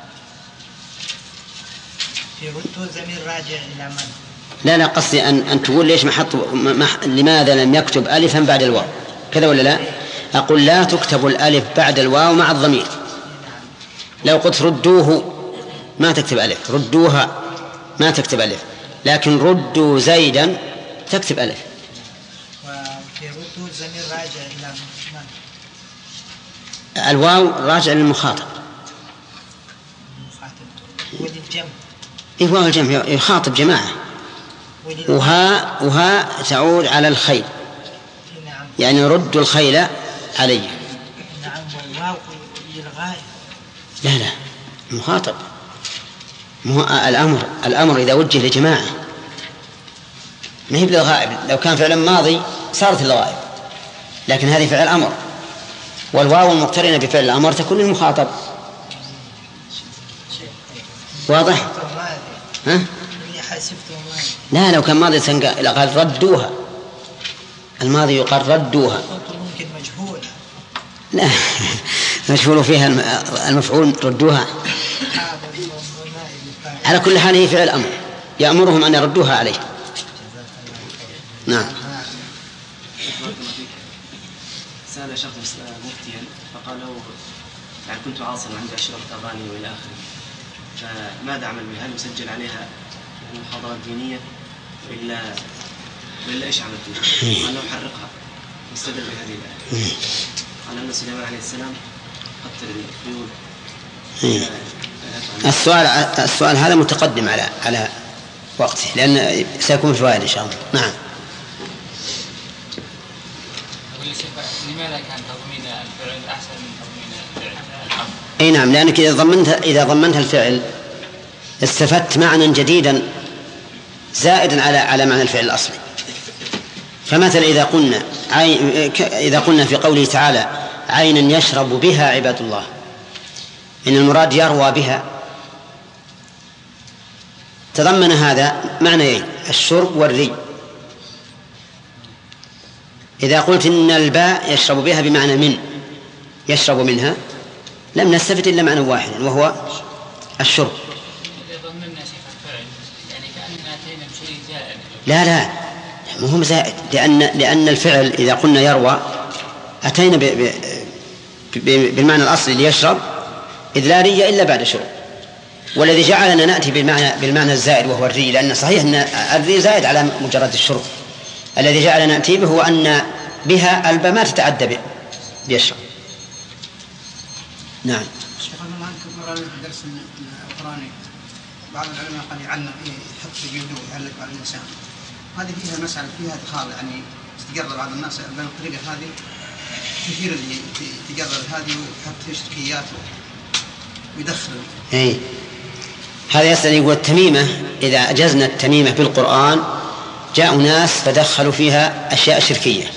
في ردوا ضمير راجع إلى من؟ لا قصدي أن تقول ليش لماذا لم يكتب ألفا بعد الواو، كذا ولا لا؟ أقول لا تكتب الألف بعد الواو مع الضمير. لو قلت ردوه ما تكتب ألف، ردوها ما تكتب ألف، لكن ردوا زيدا تكتب ألف. وفي ردوا ضمير راجع إلى الواو راجع للمخاطب. واو الجمع يخاطب جماعة، وها تعود على الخيل، يعني ردوا الخيل علي. نعم. والواو للغاية. لا مخاطب. الأمر إذا وجه لجماعة ما هي بالغائب. لو كان فعلا ماضي صارت الغائب، لكن هذه فعل أمر، والواو المقترنة بفعل الأمر تكون للمخاطب. واضح؟ ها؟ لا، لو كان ماضي قال ردوها، الماضي يقال ردوها. ممكن مجهول. لا مجهول فيها المفعول ردوها. على كل حال هي فعل أمر يأمرهم أن يردوها عليه. نعم. سأل شخص مفتيا فقال له يعني كنت عاصرا عندي أشرطة أغاني وإلى آخره، فماذا أعمل بها؟ هل أسجل عليها محاضرات دينية وإلا إيش عمل فيها؟ قال له حرقها واستدل بهذه الآية. قال أن سليمان عليه السلام قتل الخيول. السؤال هذا متقدم على وقته، لأن سيكون فوائد إن شاء الله. نعم. لماذا كان تضمين الفعل أحسن من تضمين الحرف؟ أي نعم، لأنك إذا ضمنت الفعل استفدت معنى جديدا زائدا على معنى الفعل الأصلي. فمثلا إذا قلنا في قوله تعالى عينا يشرب بها عباد الله، إن المراد يروى بها، تضمن هذا معنيين: الشرب والري. إذا قلت إن الباء يشرب بها بمعنى من، يشرب منها، لم نستفد إلا معنى واحدا وهو الشرب. لا مهم زائد، لأن الفعل إذا قلنا يروى أتينا بالمعنى الأصلي ليشرب، إذ لا ري إلا بعد شرب. والذي جعلنا نأتي بالمعنى الزائد وهو الري، لأن صحيح أن الري زائد على مجرد الشرب. الذي جعلنا نأتي به هو أن بها الباء ما تتعدى بيشرب. نعم. شيخ الآن كبر في الدرس القرآني بعض العلماء قد يعلق يحط في جلده ويعلق على اللسان، هذه فيها مسألة فيها إدخال، يعني تقرب بعض الناس بين الطريقة هذه كثير اللي تقرب هذه ويحط في شركيات ويدخل. إيه هذا يسأل يقول التميمة إذا أجزنا التميمة بالقرآن جاءوا ناس فدخلوا فيها أشياء شركية،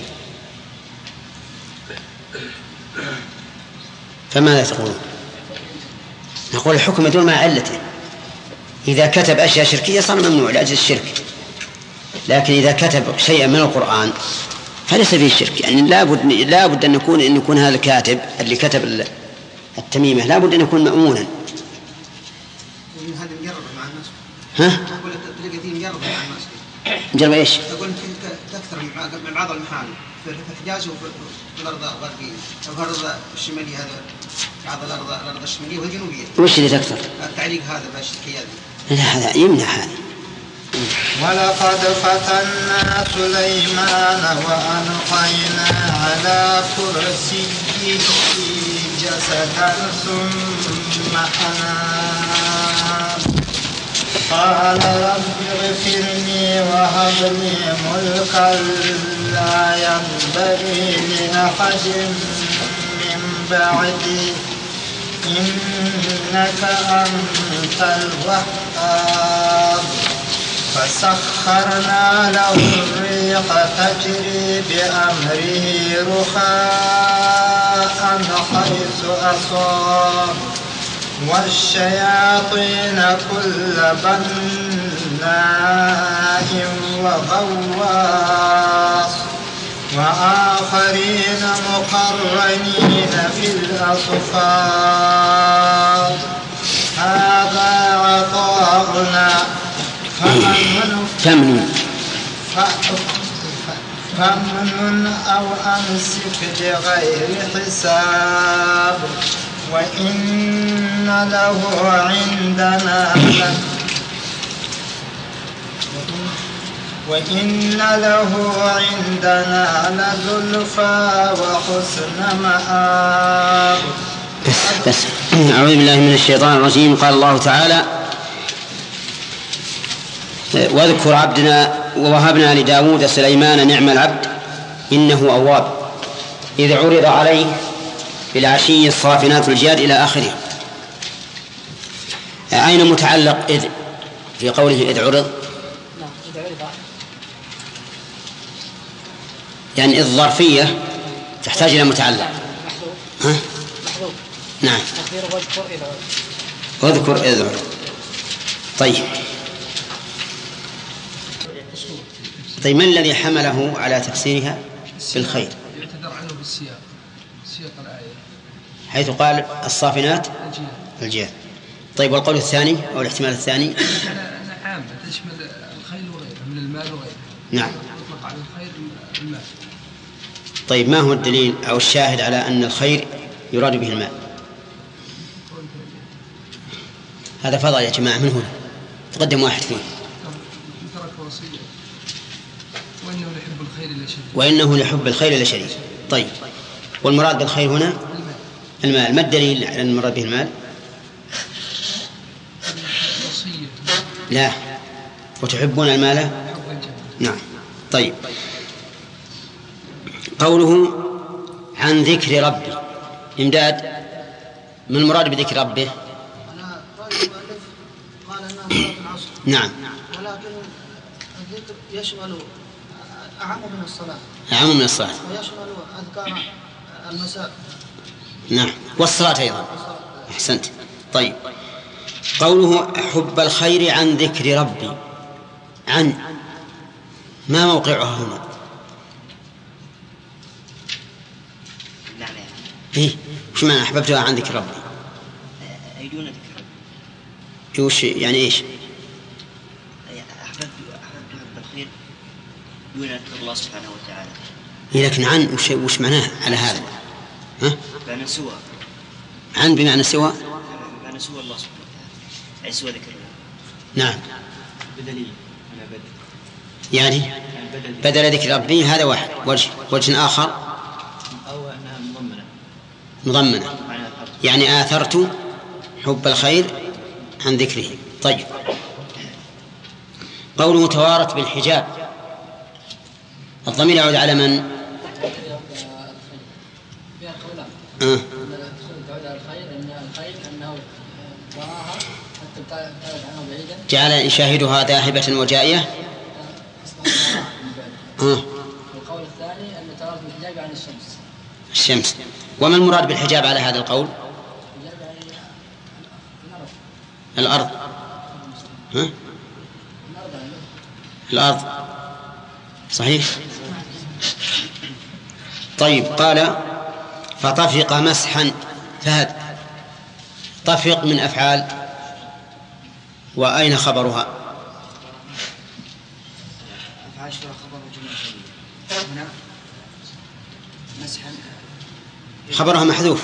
فماذا تقولون؟ نقول الحكم يدور مع علته. إذا كتب أشياء شركية صار ممنوع لأجل الشرك، لكن إذا كتب شيئا من القرآن فليس فيه الشرك. يعني لابد أن يكون هذا الكاتب اللي كتب التميمة لابد أن يكون مأمونا. هذه مجربة مع الناس. ها؟ أقول الطريقة دي مجربة مع الناس. مجربة إيش؟ أقول تكثر من بعض المحال في الحجاز وفي الأرض الغربية أو الأرض الشمالية، هذا بعض الأرض الشمالية والجنوبية. وش اللي تكثر؟ التعليق هذا بالشركيات. لا هذا يمنع هذا. ولقد فتنا سليمان وألقينا على كرسيه جسدا ثم أناب قال رب اغفر لي وهب لي ملكا لا ينبغي لأحد من بعدي إنك أنت الوهاب. فسخرنا له الريح تجري بأمره رخاء حيث أصاب والشياطين كل بناء وغواص وآخرين مقرنين في الأصفاد. هذا عطاؤنا فمن أو أمسك بغير حساب وإن له عندنا وإن له عندنا لزلفى وحسن مآب. بس أعوذ بالله من الشيطان الرجيم. قال الله تعالى: واذكر عبدنا ووهبنا لداود سليمان نعم العبد إنه أواب إذ عرض عليه بالعشي الصافنات الجياد إلى آخره. أين متعلق إذ في قوله إذ عرض؟ يعني إذ ظرفية تحتاج إلى متعلق. ها؟ نعم. واذكر إذ عرض. طيب ما الذي حمله على تفسيرها بالخير؟ يعتذر عنه بالسياق، سياق الآية، حيث قال الصافنات الجياد. طيب والقول الثاني أو الاحتمال الثاني؟ أنا عام تشمل الخيل وغيره من المال وغيره. نعم. يطلق على الخير المال. طيب ما هو الدليل أو الشاهد على أن الخير يراد به المال؟ هذا فضل يا جماعة. من هنا تقدم واحد فيه. وإنه لحب الخير لشديد. طيب والمراد بالخير هنا المال. ما الدليل على المراد به المال؟ لا. وتحبون المال؟ نعم. طيب قوله عن ذكر ربي إمداد، ما المراد بذكر ربه؟ نعم. ولكن الذكر يشمل أعم من الصلاة. أعم من الصلاة. ويشمل أذكار المساء. نعم والصلاة أيضا. أحسنت. طيب قوله حب الخير عن ذكر ربي، عن ما موقعها هنا؟ إيه وش معنى أحببتها عن ذكر ربي؟ أي دون ذكر ربي. وش يعني إيش؟ أحببت الخير دون ذكر الله سبحانه وتعالى. لكن عن وش معناه على هذا؟ ها؟ بمعنى سوى. عن بمعنى سوى؟ بمعنى سوى الله سبحانه وتعالى، أي سوى ذكر الله. نعم. بدليل. يعني بدل ذكر ربي هذا واحد. وجه آخر أو أنها مضمنة يعني آثرت حب الخير عن ذكره. طيب قوله توارت بالحجاب، الضمير يعود على من؟ جعل يشاهدها ذاهبة وجائية. القول الثاني أن توارت بالحجاب عن الشمس. وما المراد بالحجاب على هذا القول؟ الأرض. الأرض صحيح. طيب قال فطفق مسحا. فهد طفق من أفعال، وأين خبرها؟ أفعال خبر جملة هنا مسحا خبرها محذوف.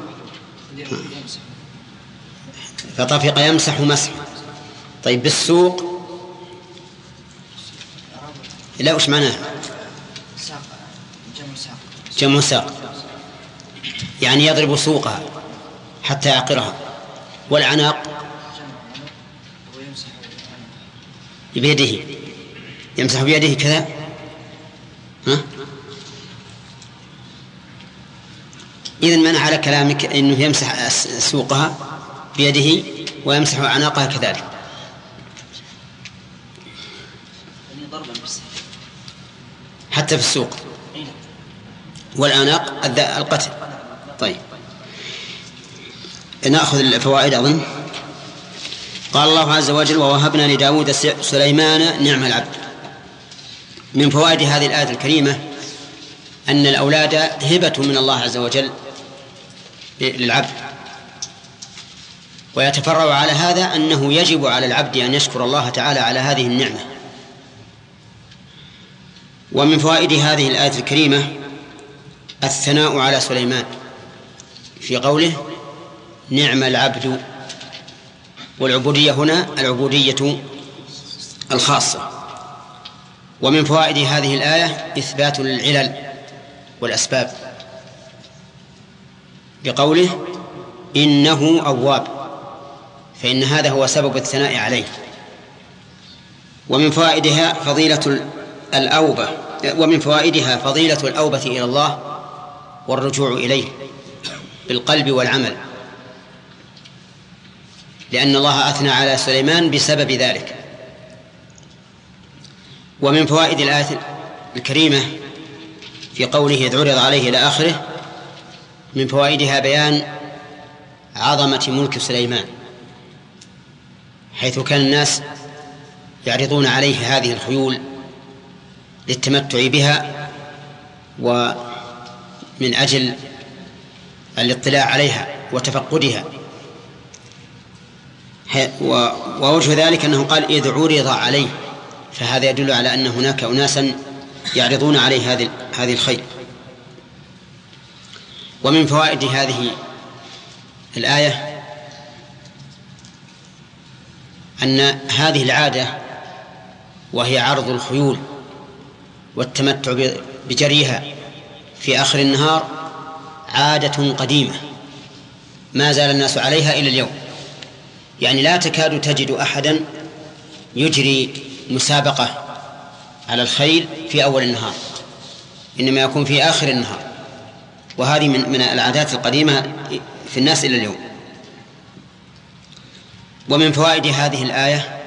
فطفق يمسح مسح. طيب بالسوق لا وش معناه؟ جمع ساق يعني يضرب سوقها حتى يعقرها. والعناق بيده يمسح بيده كذا. ها؟ إذن معنى على كلامك أنه يمسح سوقها بيده ويمسح عناقها كذلك. حتى في السوق. والعناق القتل. طيب نأخذ الفوائد أظن. قال الله عز وجل ووهبنا لداود سليمان نعم العبد. من فوائد هذه الآية الكريمة أن الأولاد هبة من الله عز وجل للعبد، ويتفرع على هذا أنه يجب على العبد أن يشكر الله تعالى على هذه النعمة. ومن فوائد هذه الآية الكريمة الثناء على سليمان في قوله نعم العبد. والعبودية هنا العبودية الخاصة، ومن فوائد هذه الآية إثبات العلل والأسباب بقوله إنه أواب، فإن هذا هو سبب الثناء عليه. ومن فوائدها فضيلة الأوبة إلى الله والرجوع إليه بالقلب والعمل، لأن الله أثنى على سليمان بسبب ذلك. ومن فوائد الآية الكريمة في قوله إذ عرض عليه إلى آخره، من فوائدها بيان عظمة ملك سليمان، حيث كان الناس يعرضون عليه هذه الخيول للتمتع بها ومن أجل الاطلاع عليها وتفقدها. ووجه ذلك أنه قال إذ عرض عليه، فهذا يدل على أن هناك أناسا يعرضون عليه هذه الخيل. ومن فوائد هذه الآية أن هذه العادة وهي عرض الخيول والتمتع بجريها في آخر النهار عادة قديمة ما زال الناس عليها إلى اليوم، يعني لا تكاد تجد أحدا يجري مسابقة على الخيل في أول النهار، إنما يكون في آخر النهار، وهذه من العادات القديمة في الناس إلى اليوم. ومن فوائد هذه الآية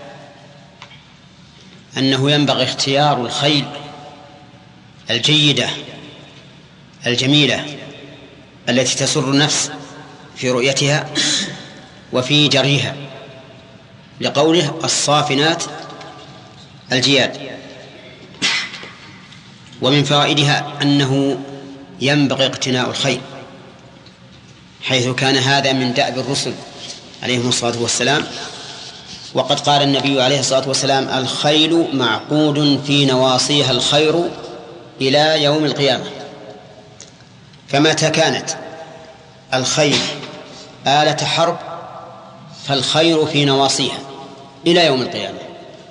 أنه ينبغي اختيار الخيل الجيدة الجميلة التي تسر النفس في رؤيتها وفي جريها، لقوله الصافنات الجياد. ومن فوائدها أنه ينبغي اقتناء الخيل، حيث كان هذا من دأب الرسل عليهم الصلاة والسلام، وقد قال النبي عليه الصلاة والسلام الخيل معقود في نواصيها الخير إلى يوم القيامة. فمتى كانت الخيل آلة حرب فالخير في نواصيها إلى يوم القيامة.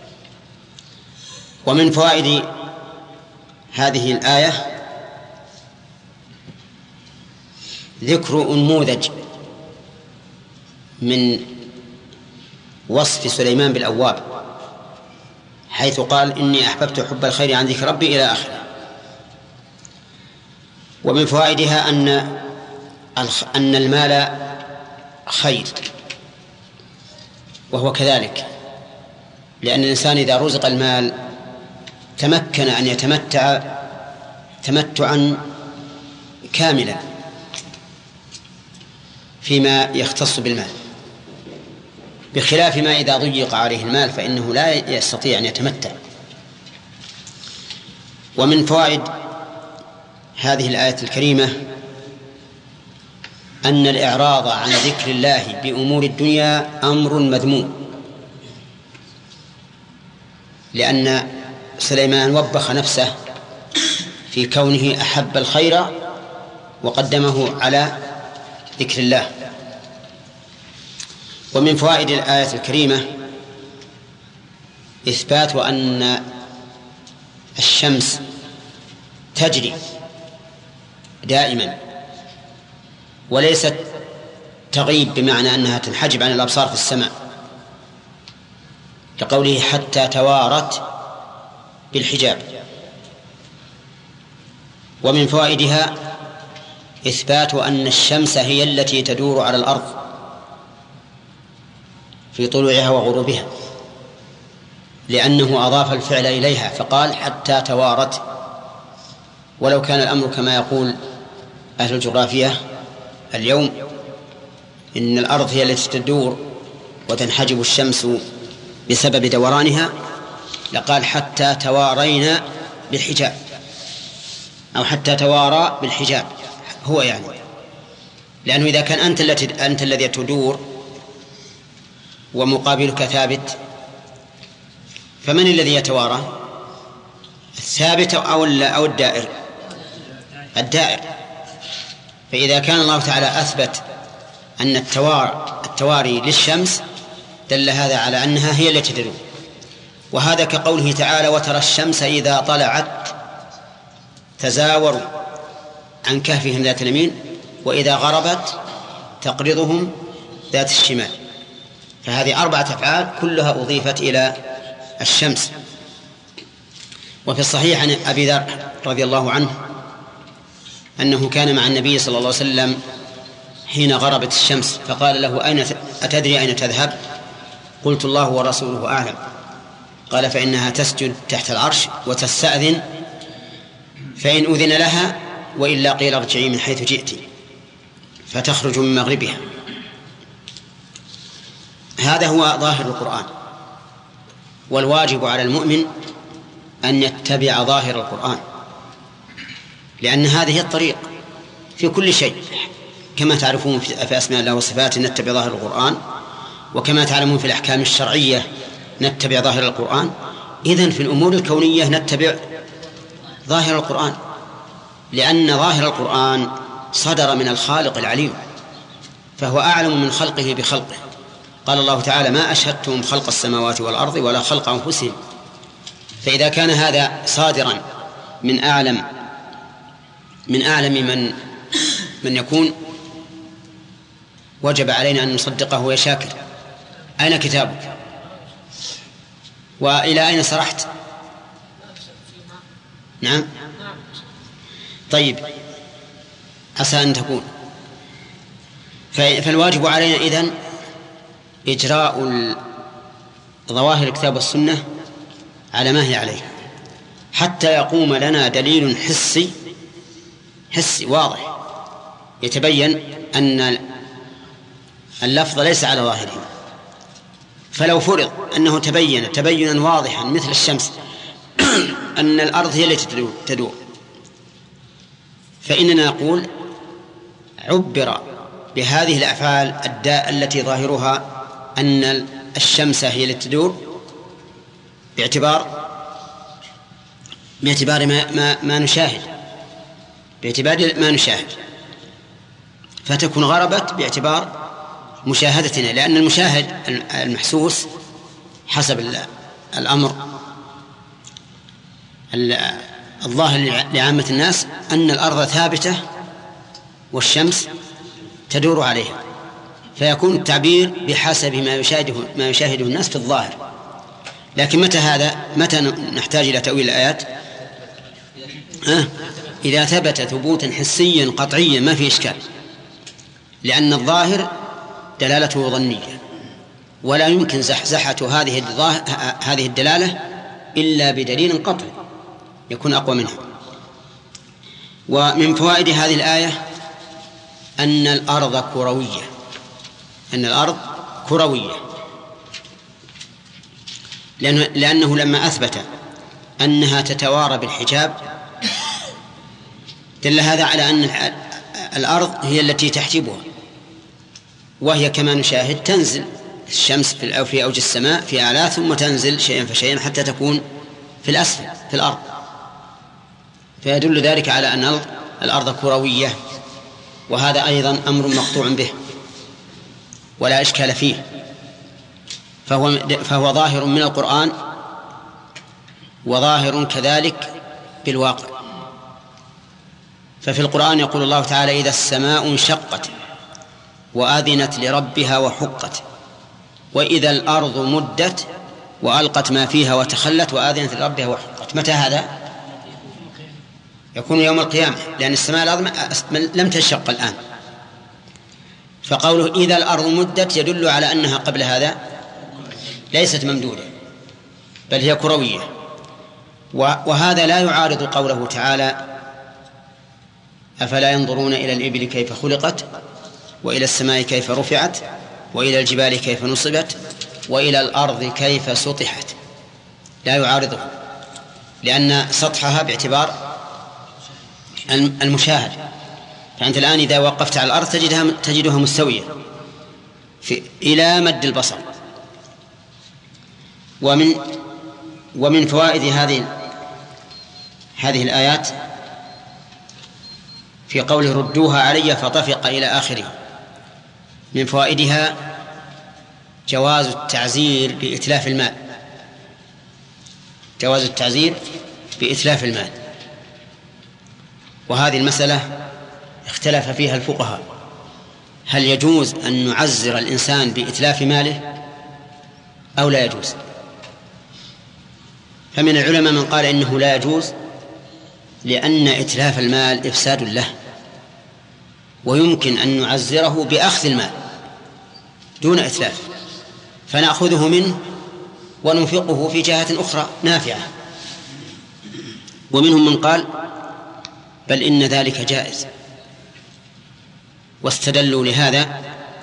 ومن فوائد هذه الآية ذكر أنموذج من وصف سليمان بالأواب، حيث قال إني أحببت حب الخير عن ذكر ربي إلى آخره. ومن فوائدها أن المال خير، وهو كذلك، لأن الإنسان إذا رزق المال تمكن أن يتمتع تمتعا كاملا فيما يختص بالمال، بخلاف ما إذا ضيق عليه المال فإنه لا يستطيع أن يتمتع. ومن فوائد هذه الآية الكريمة أن الإعراض عن ذكر الله بأمور الدنيا أمر مذموم، لأن سليمان وبخ نفسه في كونه أحب الخير وقدمه على ذكر الله. ومن فوائد الآية الكريمة إثبات أن الشمس تجري دائما وليست تغيب، بمعنى أنها تنحجب عن الأبصار في السماء، لقوله حتى توارت بالحجاب. ومن فوائدها إثبات أن الشمس هي التي تدور على الأرض في طلوعها وغروبها، لأنه أضاف الفعل إليها فقال حتى توارت. ولو كان الأمر كما يقول أهل الجغرافية اليوم إن الأرض هي التي تدور وتنحجب الشمس بسبب دورانها لقال حتى توارينا بالحجاب، أو حتى توارى بالحجاب، هو يعني لأنه إذا كان أنت الذي تدور ومقابلك ثابت، فمن الذي يتوارى؟ الثابت أو الدائر؟ الدائر. فإذا كان الله تعالى أثبت أن التواري للشمس دل هذا على أنها هي التي تدور. وهذا كقوله تعالى وترى الشمس إذا طلعت تزاور عن كهفهم ذات اليمين وإذا غربت تقرضهم ذات الشمال. فهذه 4 أفعال كلها أضيفت إلى الشمس. وفي الصحيح عن أبي ذر رضي الله عنه أنه كان مع النبي صلى الله عليه وسلم حين غربت الشمس فقال له أتدري أين تذهب؟ قلت الله ورسوله أعلم. قال فإنها تسجد تحت العرش وتستأذن فإن أذن لها وإلا قيل ارجعي من حيث جئت فتخرج من مغربها. هذا هو ظاهر القرآن، والواجب على المؤمن أن يتبع ظاهر القرآن، لأن هذه هي الطريق في كل شيء. كما تعرفون في أسماء الله وصفاته نتبع ظاهر القرآن، وكما تعلمون في الأحكام الشرعية نتبع ظاهر القرآن. إذن في الأمور الكونية نتبع ظاهر القرآن، لأن ظاهر القرآن صدر من الخالق العليم، فهو أعلم من خلقه بخلقه. قال الله تعالى ما أشهدتهم خلق السماوات والأرض ولا خلق أنفسهم. فإذا كان هذا صادرا من أعلم من يكون، وجب علينا أن نصدقه ويا شاكر. أين كتابك؟ وإلى أين سرحت؟ نعم. طيب عسى أن تكون. فالواجب علينا إذن إجراء ظواهر الكتاب والسنة على ما هي عليه، حتى يقوم لنا دليل حسي واضح يتبين أن اللفظ ليس على ظاهره. فلو فرض أنه تبين تبينا واضحا مثل الشمس أن الأرض هي التي تدور، فإننا نقول عبر بهذه الأفعال التي ظاهرها أن الشمس هي التي تدور باعتبار ما نشاهد، فتكون غربت باعتبار مشاهدتنا، لأن المشاهد المحسوس حسب الأمر الظاهر لعامة الناس أن الأرض ثابتة والشمس تدور عليها، فيكون التعبير بحسب ما يشاهده الناس في الظاهر. لكن متى نحتاج إلى تأويل الآيات؟ إذا ثبت ثبوتا حسيا قطعيا ما في إشكال، لأن الظاهر دلالته ظنية، ولا يمكن زحزحة هذه الدلالة إلا بدليل قطعي يكون أقوى منها. ومن فوائد هذه الآية أن الأرض كروية، لأنه لما أثبت أنها تتوارى بالحجاب دل هذا على أن الأرض هي التي تحجبها، وهي كما نشاهد تنزل الشمس في أوج السماء في أعلى، ثم تنزل شيئا فشيئا حتى تكون في الأسفل في الأرض. فيدل ذلك على أن الأرض كروية، وهذا أيضا أمر مقطوع به ولا إشكال فيه، فهو ظاهر من القرآن وظاهر كذلك بالواقع. ففي القرآن يقول الله تعالى إذا السماء انشقت وآذنت لربها وحقت، وإذا الأرض مدت وألقت ما فيها وتخلت وآذنت لربها وحقت. متى هذا؟ يكون يوم القيامة، لأن السماء الأرض لم تنشق الآن. فقوله إذا الأرض مدت يدل على أنها قبل هذا ليست ممدودة بل هي كروية. وهذا لا يعارض قوله تعالى أفلا ينظرون إلى الإبل كيف خلقت وإلى السماء كيف رفعت وإلى الجبال كيف نصبت وإلى الأرض كيف سطحت. لا يعارضه، لأن سطحها باعتبار المشاهد. فأنت الآن إذا وقفت على الأرض تجدها مستوية إلى مد البصر. ومن فوائد هذه الآيات في قوله ردوها علي فطفق إلى آخره، من فوائدها جواز التعزير بإتلاف المال، جواز التعزير بإتلاف المال. وهذه المسألة اختلف فيها الفقهاء، هل يجوز أن نعزر الإنسان بإتلاف ماله أو لا يجوز؟ فمن العلماء من قال إنه لا يجوز، لأن إتلاف المال إفساد له، ويمكن أن نعزره بأخذ المال دون إتلاف، فنأخذه منه وننفقه في جهة أخرى نافعة. ومنهم من قال بل إن ذلك جائز، واستدلوا لهذا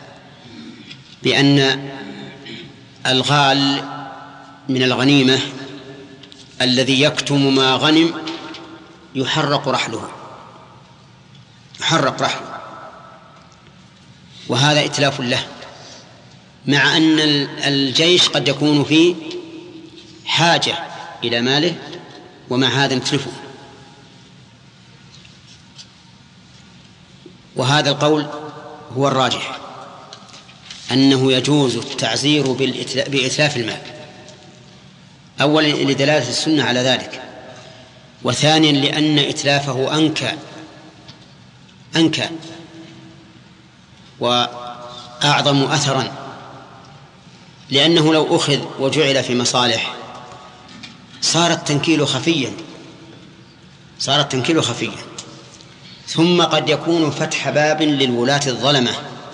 بأن الغال من الغنيمة الذي يكتم ما غنم يحرق رحله، وهذا إتلاف له، مع أن الجيش قد يكون في حاجة إلى ماله ومع هذا نتلفه. وهذا القول هو الراجح، أنه يجوز التعزير بإتلاف المال، أولا لدلالة السنة على ذلك، وثانيا لأن إتلافه أنكى وأعظم أثرا، لأنه لو أخذ وجعل في مصالح صار التنكيل خفيا، ثم قد يكون فتح باب للولاة الظلمة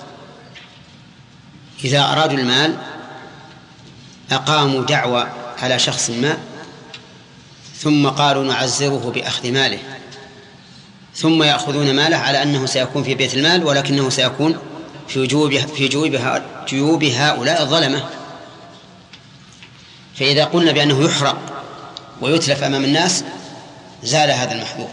إذا أرادوا المال أقاموا دعوى على شخص ما ثم قالوا نعزره بأخذ ماله، ثم يأخذون ماله على أنه سيكون في بيت المال، ولكنه سيكون في جيوب هؤلاء الظلمة. فإذا قلنا بأنه يحرق ويتلف أمام الناس زال هذا المحذور.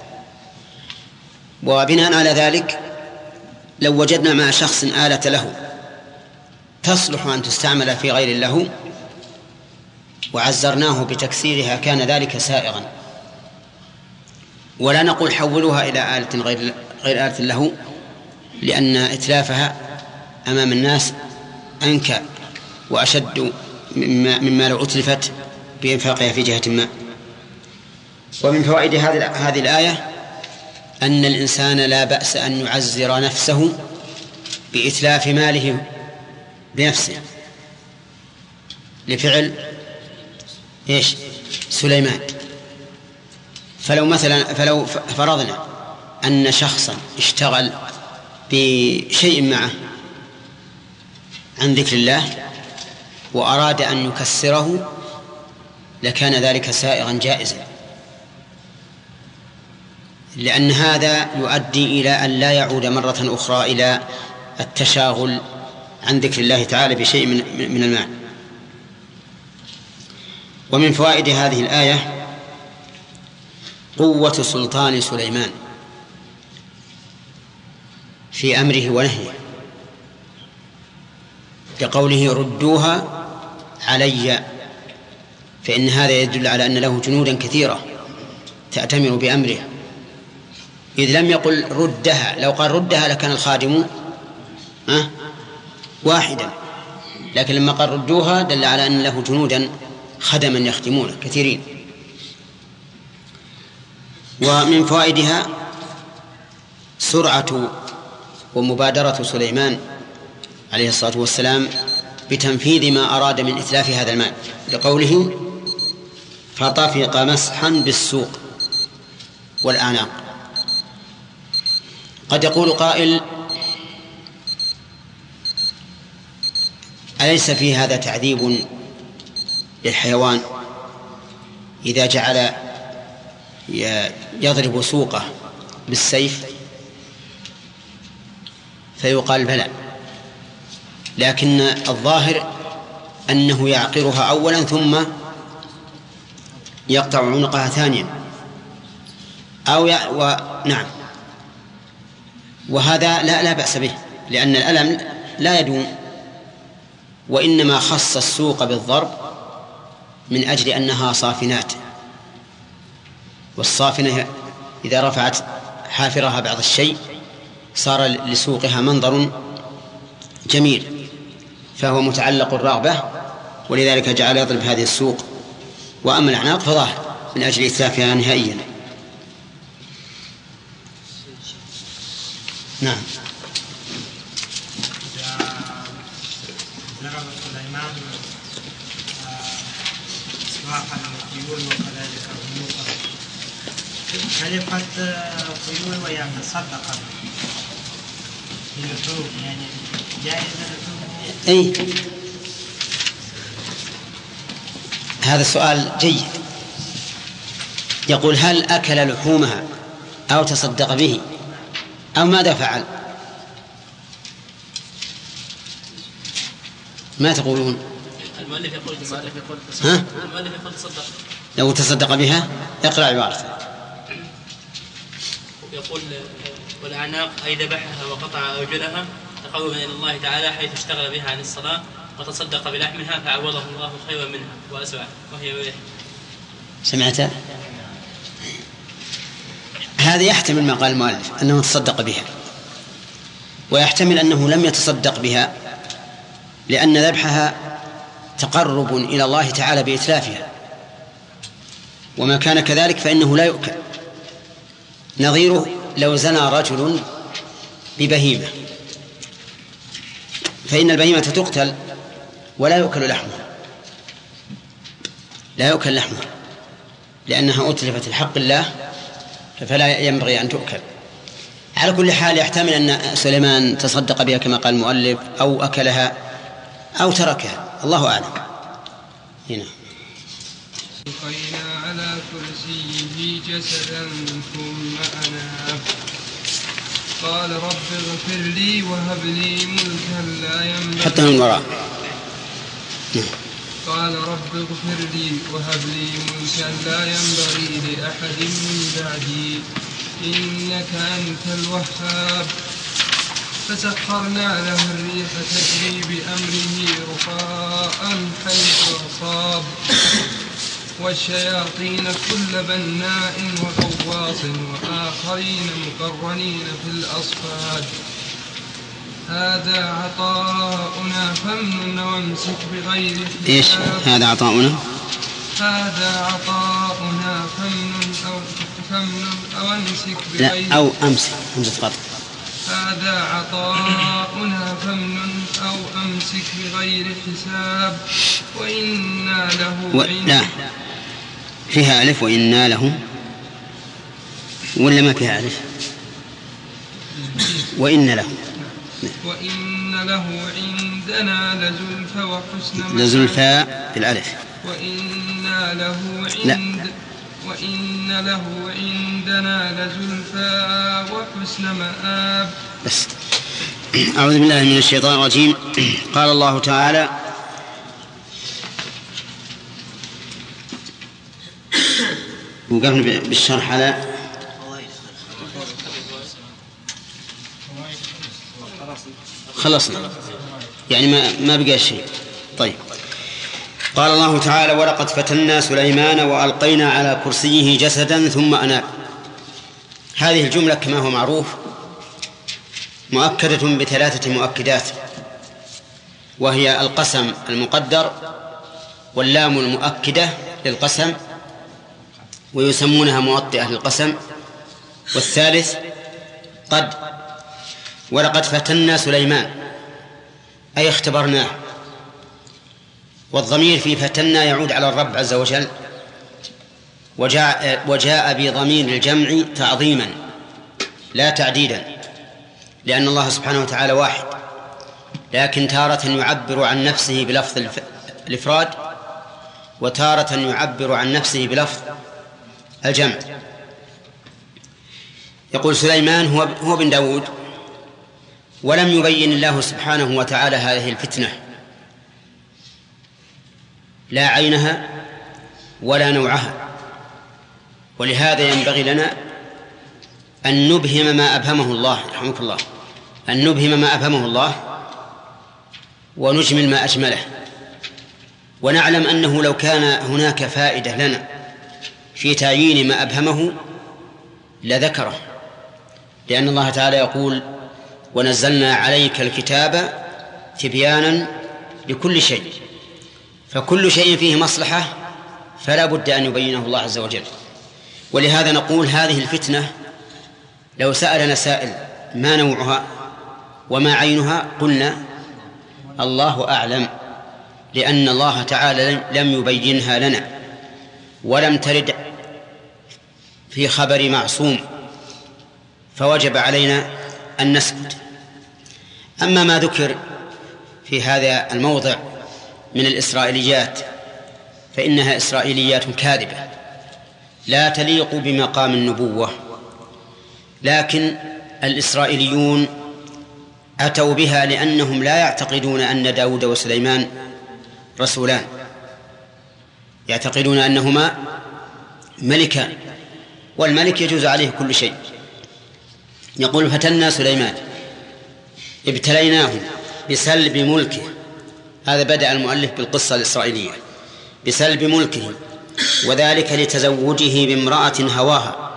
وبناء على ذلك لو وجدنا مع شخص آلة له تصلح أن تستعمل في غير له وعزرناه بتكسيرها كان ذلك سائغا، ولا نقول حولوها إلى آلة غير آلة له، لأن إتلافها أمام الناس أنكى وأشد مما لو أتلفت بإنفاقها في جهة ما. ومن فوائد هذه الآية أن الإنسان لا بأس أن يعزر نفسه بإتلاف ماله بنفسه، لفعل سليمان. فلو فرضنا أن شخصا اشتغل بشيء معه عن ذكر الله وأراد أن يكسره لكان ذلك سائغا جائزا، لأن هذا يؤدي إلى أن لا يعود مرة أخرى إلى التشاغل عن ذكر الله تعالى بشيء من المال. ومن فوائد هذه الآية قوة سلطان سليمان في أمره ونهيه، كقوله ردوها علي، فإن هذا يدل على أن له جنودا كثيرة تأتمر بأمره، إذ لم يقل ردها، لو قال ردها لكان الخادم واحدا، لكن لما قال ردوها دل على أن له جنودا خدما يخدمون كثيرين. ومن فوائدها سرعة ومبادرة سليمان عليه الصلاة والسلام بتنفيذ ما أراد من إتلاف هذا المال، لقوله فطفق مسحا بالسوق والأعناق. قد يقول قائل أليس في هذا تعذيب للحيوان إذا جعل يضرب سوقه بالسيف؟ فيقال بلى، لكن الظاهر أنه يعقرها أولا ثم يقطع عنقها ثانيا نعم، وهذا لا بأس به، لأن الألم لا يدوم، وإنما خص السوق بالضرب من أجل أنها صافنات، والصافنة إذا رفعت حافرها بعض الشيء صار لسوقها منظر جميل، فهو متعلق الرغبة، ولذلك جعل يضرب هذه السوق وأما الأعناق فظاهر من أجل إتلافها نهائيا. نعم. ضرب سليمان أسواقا الخيول وكذلك الرموز، كلفة خيول ويتصدق باللحوم، يعني جائزة أي هذا السؤال جيد. يقول هل أكل لحومها أو تصدق به أو ماذا فعل؟ ما تقولون؟ المؤلف يقول ها؟ المؤلف يقول تصدق. لو تصدق بها اقرأ عبارته. يقول والأعناق أي ذبحها وقطع أوجلها تقربا إلى الله تعالى حيث اشتغل بها عن الصلاة وتصدق بلحمها فعوضه الله خيرا منها وأسرع وهي ويح. سمعت؟ هذا يحتمل ما قال المؤلف أنه تصدق بها، ويحتمل أنه لم يتصدق بها لأن ذبحها تقرب إلى الله تعالى بإتلافها، وما كان كذلك فإنه لا يؤكل. نظيره لو زنى رجل ببهيمة فإن البهيمة تقتل ولا يؤكل لحمها، لا يؤكل لحمها لأنها أتلفت الحق الله، فلا ينبغي أن تؤكل. على كل حال يحتمل أن سليمان تصدق بها كما قال المؤلف أو أكلها أو تركها، الله أعلم. هنا ألقينا على كرسيه جسدا ثم أناب قال رب اغفر لي وهب لي ملكا لا ينبغي حتى من وراء. قال رب اغفر لي وهب لي ملكا لا ينبغي لأحد من بعدي إنك أنت الوهاب فسخرنا له الريح تجري بأمره رخاء حيث أصاب والشياطين كل بناء وغواص وآخرين مقرنين في الأصفاد هذا عطاؤنا فامنن وامسك بغير حساب. إيش هذا عطاؤنا؟ هذا عطاؤنا فامنن أو امسك بغير لا أو أمسك فقط. هذا عطاؤنا فامنن أو أمسك بغير حساب وإنا له لا فيها ألف وإنا له ولا ما فيها ألف؟ وإن له وإن له عندنا لزلفى وحسن لزلفى بالألف وإن له عندنا لزلفى وحسن مآب. بس أعوذ بالله من الشيطان الرجيم. قال الله تعالى وقفنا بالشرح على خلصنا يعني ما بقى شيء. طيب قال الله تعالى ولقد فتنا سليمان وألقينا على كرسيه جسدا ثم أناب. هذه الجملة كما هو معروف مؤكدة بثلاثة مؤكدات، وهي القسم المقدر واللام المؤكدة للقسم ويسمونها موطئة للقسم، والثالث قد. ولقد فتنا سليمان أي اختبرناه، والضمير في فتنا يعود على الرب عز وجل، وجاء بضمير الجمع تعظيما لا تعديدا، لأن الله سبحانه وتعالى واحد، لكن تارة يعبر عن نفسه بلفظ الإفراد وتارة يعبر عن نفسه بلفظ الجمع. يقول سليمان هو بن داود، ولم يبين الله سبحانه وتعالى هذه الفتنة لا عينها ولا نوعها، ولهذا ينبغي لنا أن نبهم ما أبهمه الله رحمك الله، أن نبهم ما أبهمه الله ونجمل ما أجمله، ونعلم أنه لو كان هناك فائدة لنا في تعيين ما أبهمه لذكره، لأن الله تعالى يقول ونزلنا عليك الكتاب تبيانا لكل شيء، فكل شيء فيه مصلحة فلا بد أن يبينه الله عز وجل. ولهذا نقول هذه الفتنة لو سألنا سائل ما نوعها وما عينها قلنا الله أعلم، لأن الله تعالى لم يبينها لنا ولم ترد في خبر معصوم، فوجب علينا أن نسكت. أما ما ذكر في هذا الموضع من الإسرائيليات فإنها إسرائيليات كاذبة لا تليق بمقام النبوة، لكن الإسرائيليون أتوا بها لأنهم لا يعتقدون أن داود وسليمان رسولان، يعتقدون أنهما ملكان، والملك يجوز عليه كل شيء. يقول فتنا سليمان ابتليناه بسلب ملكه، هذا بدأ المؤلف بالقصة الإسرائيلية، بسلب ملكه وذلك لتزوجه بامرأة هواها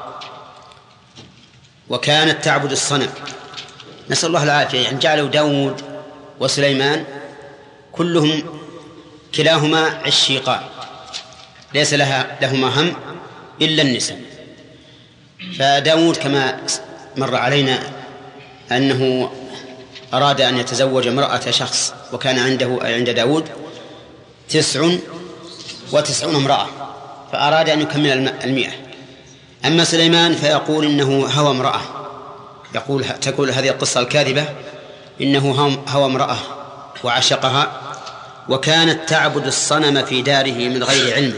وكانت تعبد الصنم. نسأل الله العافية. يعني جعلوا داود وسليمان كلهم كلاهما عشيقان ليس لهما هم إلا النساء. فداود كما مر علينا أنه أراد أن يتزوج امرأة شخص وكان عنده عند داود 99 امرأة، فأراد أن يكمل 100. أما سليمان فيقول إنه هوى امرأة، تقول هذه القصة الكاذبة إنه هوى امرأة وعشقها وكانت تعبد الصنم في داره من غير علمه.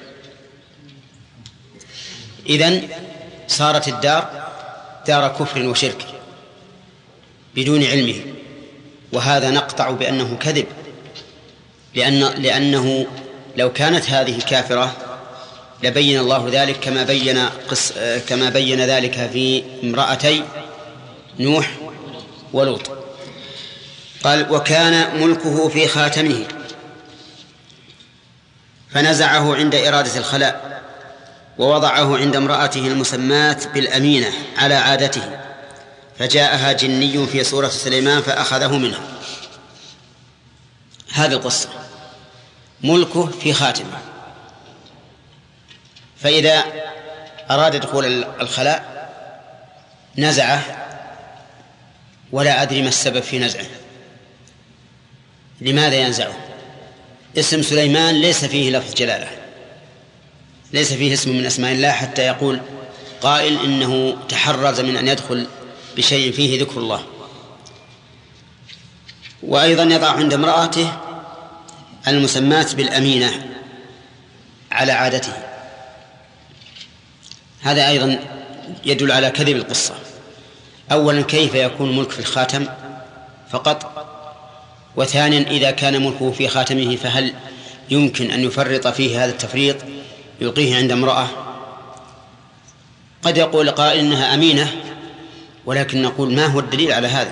إذن صارت الدار دار كفر وشرك بدون علمه، وهذا نقطع بأنه كذب، لأنه لو كانت هذه كافرة لبين الله ذلك كما بين ذلك في امرأتي نوح ولوط. قال وكان ملكه في خاتمه فنزعه عند إرادة الخلاء ووضعه عند امرأته المسماة بالأمينة على عادته، فجاءها جني في صورة سليمان فأخذه منها. هذه القصة، ملكه في خاتمه، فإذا أراد دخول الخلاء نزعه ولا أدري ما السبب في نزعه. لماذا ينزعه؟ اسم سليمان ليس فيه لفظ جلالة، ليس فيه اسم من أسماء الله حتى يقول قائل إنه تحرز من أن يدخل بشيء فيه ذكر الله. وأيضا يضع عند امرأته المسماة بالأمينة على عادته، هذا أيضا يدل على كذب القصة. أولا كيف يكون ملك في الخاتم فقط؟ وثانيا إذا كان ملكه في خاتمه فهل يمكن أن يفرط فيه هذا التفريط يلقيه عند امرأة؟ قد يقول قائل إنها أمينة، ولكن نقول ما هو الدليل على هذا؟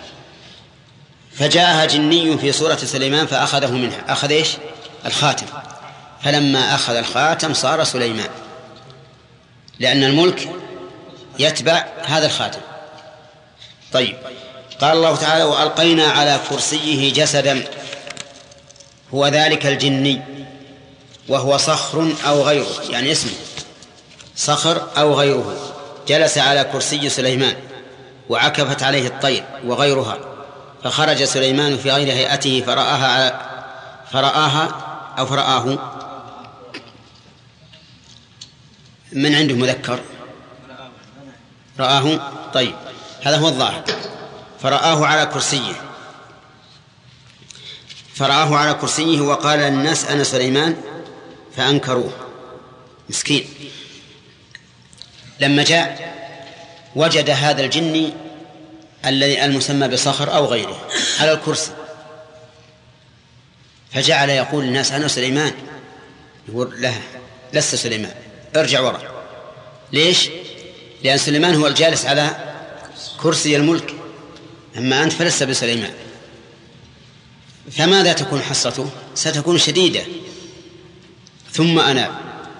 فجاءها جني في صورة سليمان فأخذه منها. أخذ إيش؟ الخاتم. فلما أخذ الخاتم صار سليمان، لأن الملك يتبع هذا الخاتم. طيب، قال الله تعالى وألقينا على كرسيه جسدا هو ذلك الجني وهو صخر أو غيره، يعني اسمه صخر أو غيره، جلس على كرسي سليمان وعكفت عليه الطير وغيرها، فخرج سليمان في غير هيئته فرآه من عنده مذكر رآه. طيب، هذا هو الظاهر. فرآه على كرسيه وقال للناس أنا سليمان فأنكروه. مسكين. لما جاء وجد هذا الجني الذي المسمى بصخر أو غيره على الكرسي، فجعل يقول للناس أنا سليمان. يقول لها لست سليمان، ارجع وراء. ليش؟ لأن سليمان هو الجالس على كرسي الملك، أما أنت فلست بسليمان. فماذا تكون حسرته؟ ستكون شديدة. ثم أناب.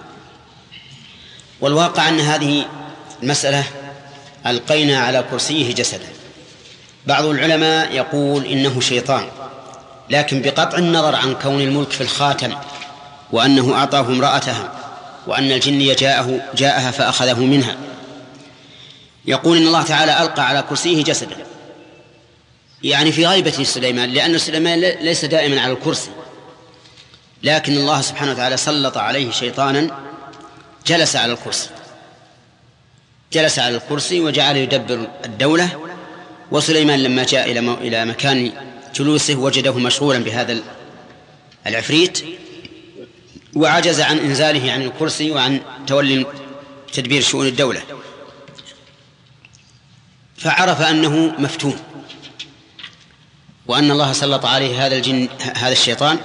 والواقع أن هذه المسألة ألقينا على كرسيه جسدا. بعض العلماء يقول إنه شيطان، لكن بقطع النظر عن كون الملك في الخاتم وأنه أعطاه امرأتها، وأن الجن جاءها فأخذه منها. يقول إن الله تعالى ألقى على كرسيه جسدا، يعني في غيبة سليمان، لأن سليمان ليس دائما على الكرسي، لكن الله سبحانه وتعالى سلط عليه شيطانا جلس على الكرسي وجعل يدبر الدولة. وسليمان لما جاء إلى مكان جلوسه وجده مشغولا بهذا العفريت، وعجز عن إنزاله عن الكرسي وعن تولي تدبير شؤون الدولة، فعرف أنه مفتون، وأن الله سلط عليه هذا الشيطان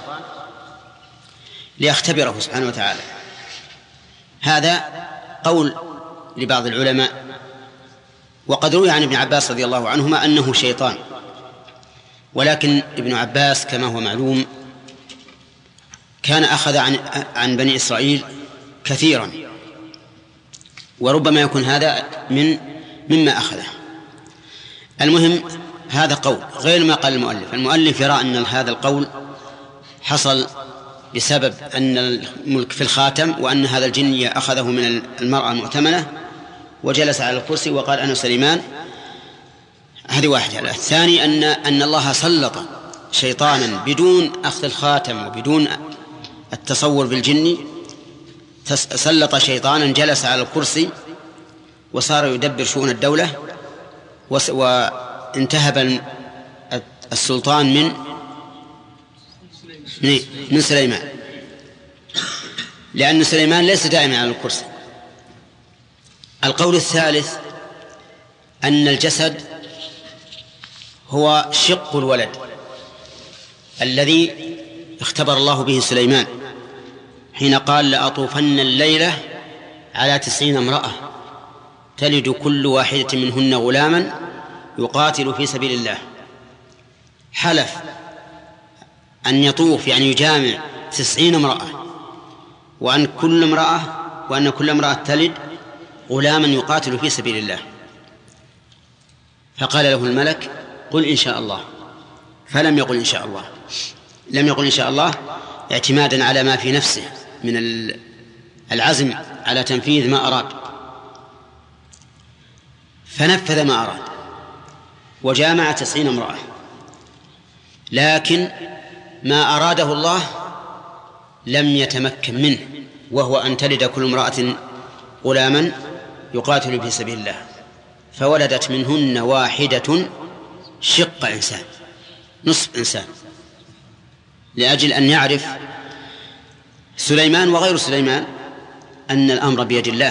ليختبره سبحانه وتعالى. هذا قول لبعض العلماء، وقد روي عن ابن عباس رضي الله عنهما أنه شيطان، ولكن ابن عباس كما هو معلوم كان أخذ عن بني إسرائيل كثيرا، وربما يكون هذا مما أخذه. المهم هذا قول غير ما قال المؤلف يرى أن هذا القول حصل بسبب أن الملك في الخاتم، وأن هذا الجن أخذه من المرأة المؤتمنة وجلس على الكرسي وقال أنا سليمان. هذه واحدة. الثاني أن الله سلط شيطانا بدون أخذ الخاتم وبدون التصور بالجن، سلط شيطانا جلس على الكرسي وصار يدبر شؤون الدولة، وانتهب السلطان من سليمان، لأن سليمان ليس دائما على الكرسي. القول الثالث أن الجسد هو شق الولد الذي اختبر الله به سليمان حين قال لأطوفن الليلة على 90 امرأة تلد كل واحدة منهن غلاما يقاتل في سبيل الله. حلف أن يطوف يعني يجامع 90 امرأة، وأن كل امرأة تلد غلاما يقاتل في سبيل الله. فقال له الملك قل إن شاء الله، فلم يقل إن شاء الله، لم يقل إن شاء الله اعتمادا على ما في نفسه من العزم على تنفيذ ما أراد، فنفذ ما أراد وجامع 90 امرأة. لكن ما أراده الله لم يتمكن منه، وهو أن تلد كل امرأة غلاما يقاتل في سبيل الله، فولدت منهن واحدة شق إنسان، نصف إنسان، لأجل أن يعرف سليمان وغير سليمان أن الأمر بيد الله،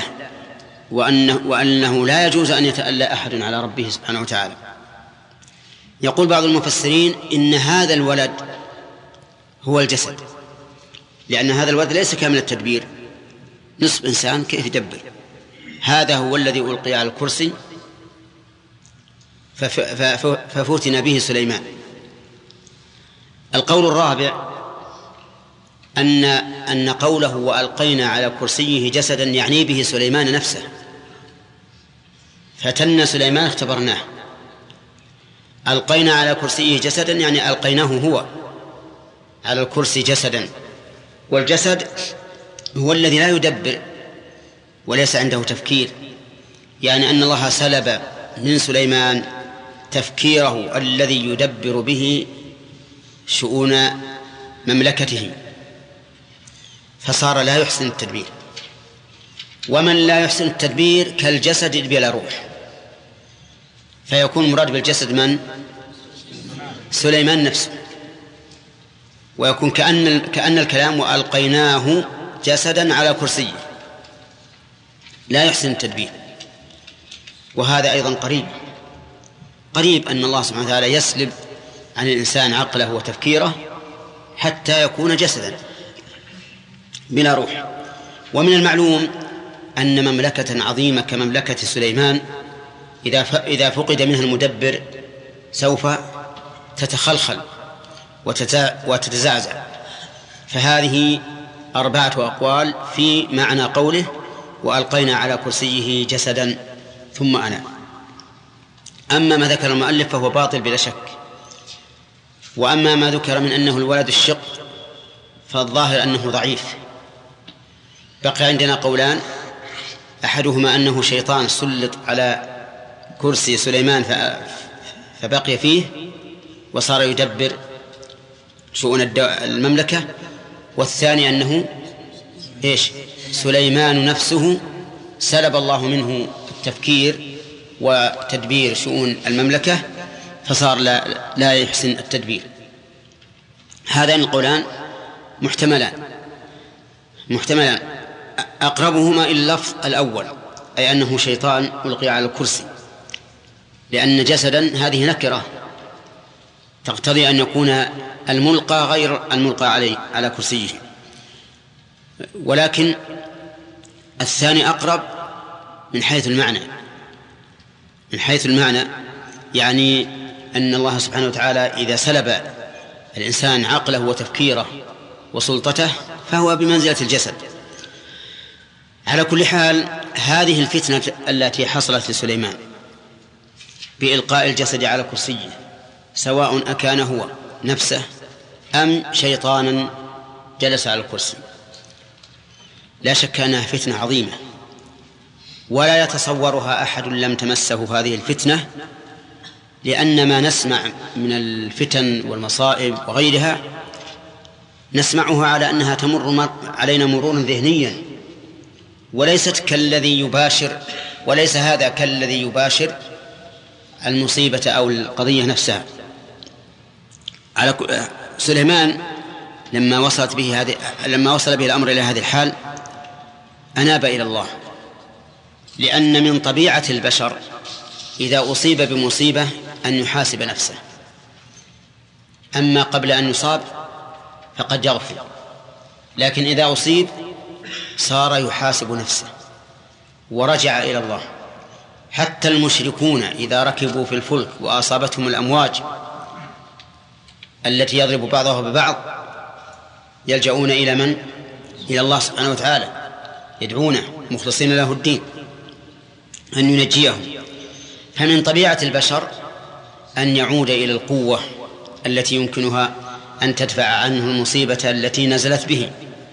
وأنه لا يجوز أن يتألى أحد على ربه سبحانه وتعالى. يقول بعض المفسرين إن هذا الولد هو الجسد، لأن هذا الولد ليس كامل التدبير، نصف إنسان كيف يدبر؟ هذا هو الذي ألقي على الكرسي ففتن به سليمان. القول الرابع أن قوله وألقينا على كرسيه جسدا يعني به سليمان نفسه، فتن سليمان اختبرناه. ألقينا على كرسيه جسدا يعني ألقيناه هو على الكرسي جسدا، والجسد هو الذي لا يدبر وليس عنده تفكير، يعني أن الله سلب من سليمان تفكيره الذي يدبر به شؤون مملكته، فصار لا يحسن التدبير. ومن لا يحسن التدبير كالجسد بلا روح، فيكون مراد بالجسد من؟ سليمان نفسه، ويكون كأن الكلام وألقيناه جسدا على كرسيه، لا يحسن التدبير. وهذا أيضا قريب أن الله سبحانه وتعالى يسلب عن الإنسان عقله وتفكيره حتى يكون جسدا بلا روح. ومن المعلوم أن مملكة عظيمة كمملكة سليمان إذا فقد منها المدبر سوف تتخلخل وتتزعزع. فهذه 4 أقوال في معنى قوله وألقينا على كرسيه جسدا ثم أنا. أما ما ذكر المؤلف فهو باطل بلا شك. وأما ما ذكر من أنه الولد الشق فالظاهر أنه ضعيف، بقي عندنا قولان، أحدهما أنه شيطان سلط على كرسي سليمان فبقي فيه وصار يدبر شؤون المملكة، والثاني أنه سليمان نفسه سلب الله منه التفكير وتدبير شؤون المملكة فصار لا يحسن التدبير. هذان القولان محتملان أقربهما إلى اللفظ الأول، أي أنه شيطان ألقي على الكرسي، لأن جسدا هذه نكرة تقتضي أن يكون الملقى غير الملقى على كرسيه. ولكن الثاني أقرب من حيث المعنى، يعني أن الله سبحانه وتعالى إذا سلب الإنسان عقله وتفكيره وسلطته فهو بمنزلة الجسد. على كل حال، هذه الفتنة التي حصلت لسليمان بإلقاء الجسد على كرسيه، سواء أكان هو نفسه أم شيطانا جلس على الكرسي، لا شك أنها فتنة عظيمة، ولا يتصورها أحد لم تمسه هذه الفتنة، لأن ما نسمع من الفتن والمصائب وغيرها نسمعها على أنها تمر علينا مرورا ذهنيا، وليس هذا كالذي يباشر المصيبة أو القضية نفسها. على سليمان لما وصل به الأمر إلى هذه الحال أناب إلى الله، لأن من طبيعة البشر إذا أصيب بمصيبة أن يحاسب نفسه، أما قبل أن يصاب فقد يغفل، لكن إذا أصيب صار يحاسب نفسه ورجع إلى الله. حتى المشركون إذا ركبوا في الفلك وأصابتهم الأمواج التي يضرب بعضها ببعض يلجؤون إلى من؟ إلى الله سبحانه وتعالى، يدعونه مخلصين له الدين أن ينجيهم. فمن طبيعة البشر أن يعود إلى القوة التي يمكنها أن تدفع عنه المصيبة التي نزلت به.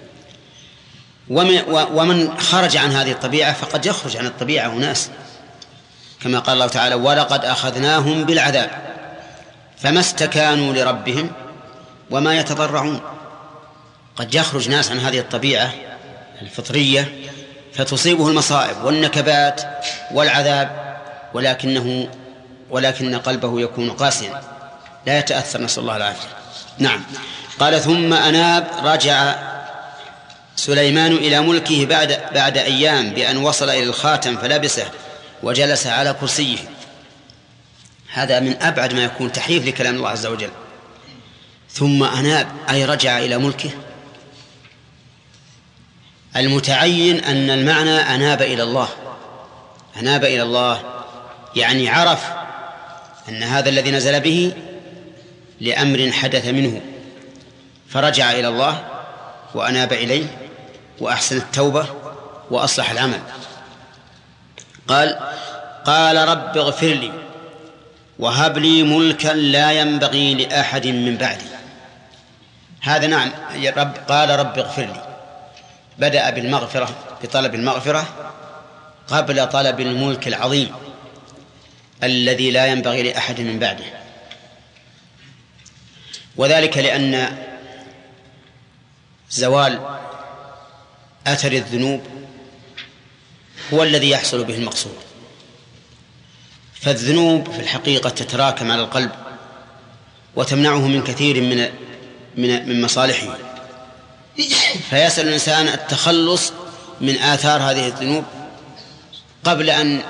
ومن خرج عن هذه الطبيعة فقد يخرج عن الطبيعة أناس، كما قال الله تعالى: ولقد أخذناهم بالعذاب فما استكانوا لربهم وما يتضرعون. قد يخرج ناس عن هذه الطبيعة الفطرية فتصيبه المصائب والنكبات والعذاب، ولكن قلبه يكون قاسيا لا يتأثر، نسأل الله العافية. نعم. قال: ثم أناب، رجع سليمان إلى ملكه بعد أيام بأن وصل إلى الخاتم فلبسه وجلس على كرسيه. هذا من أبعد ما يكون تحريف لكلام الله عز وجل. ثم أناب أي رجع إلى ملكه. المتعين أن المعنى أناب إلى الله، أناب إلى الله يعني عرف أن هذا الذي نزل به لأمر حدث منه، فرجع إلى الله وأناب إليه وأحسن التوبة وأصلح العمل. قال: رب اغفر لي وهب لي ملكا لا ينبغي لأحد من بعدي. هذا نعم قال: رب اغفر لي، بدأ بالمغفرة، بطلب المغفرة قبل طلب الملك العظيم الذي لا ينبغي لأحد من بعده، وذلك لأن زوال أثر الذنوب هو الذي يحصل به المقصود. فالذنوب في الحقيقة تتراكم على القلب وتمنعه من كثير من مصالحه، فيسأل الإنسان التخلص من آثار هذه الذنوب قبل أن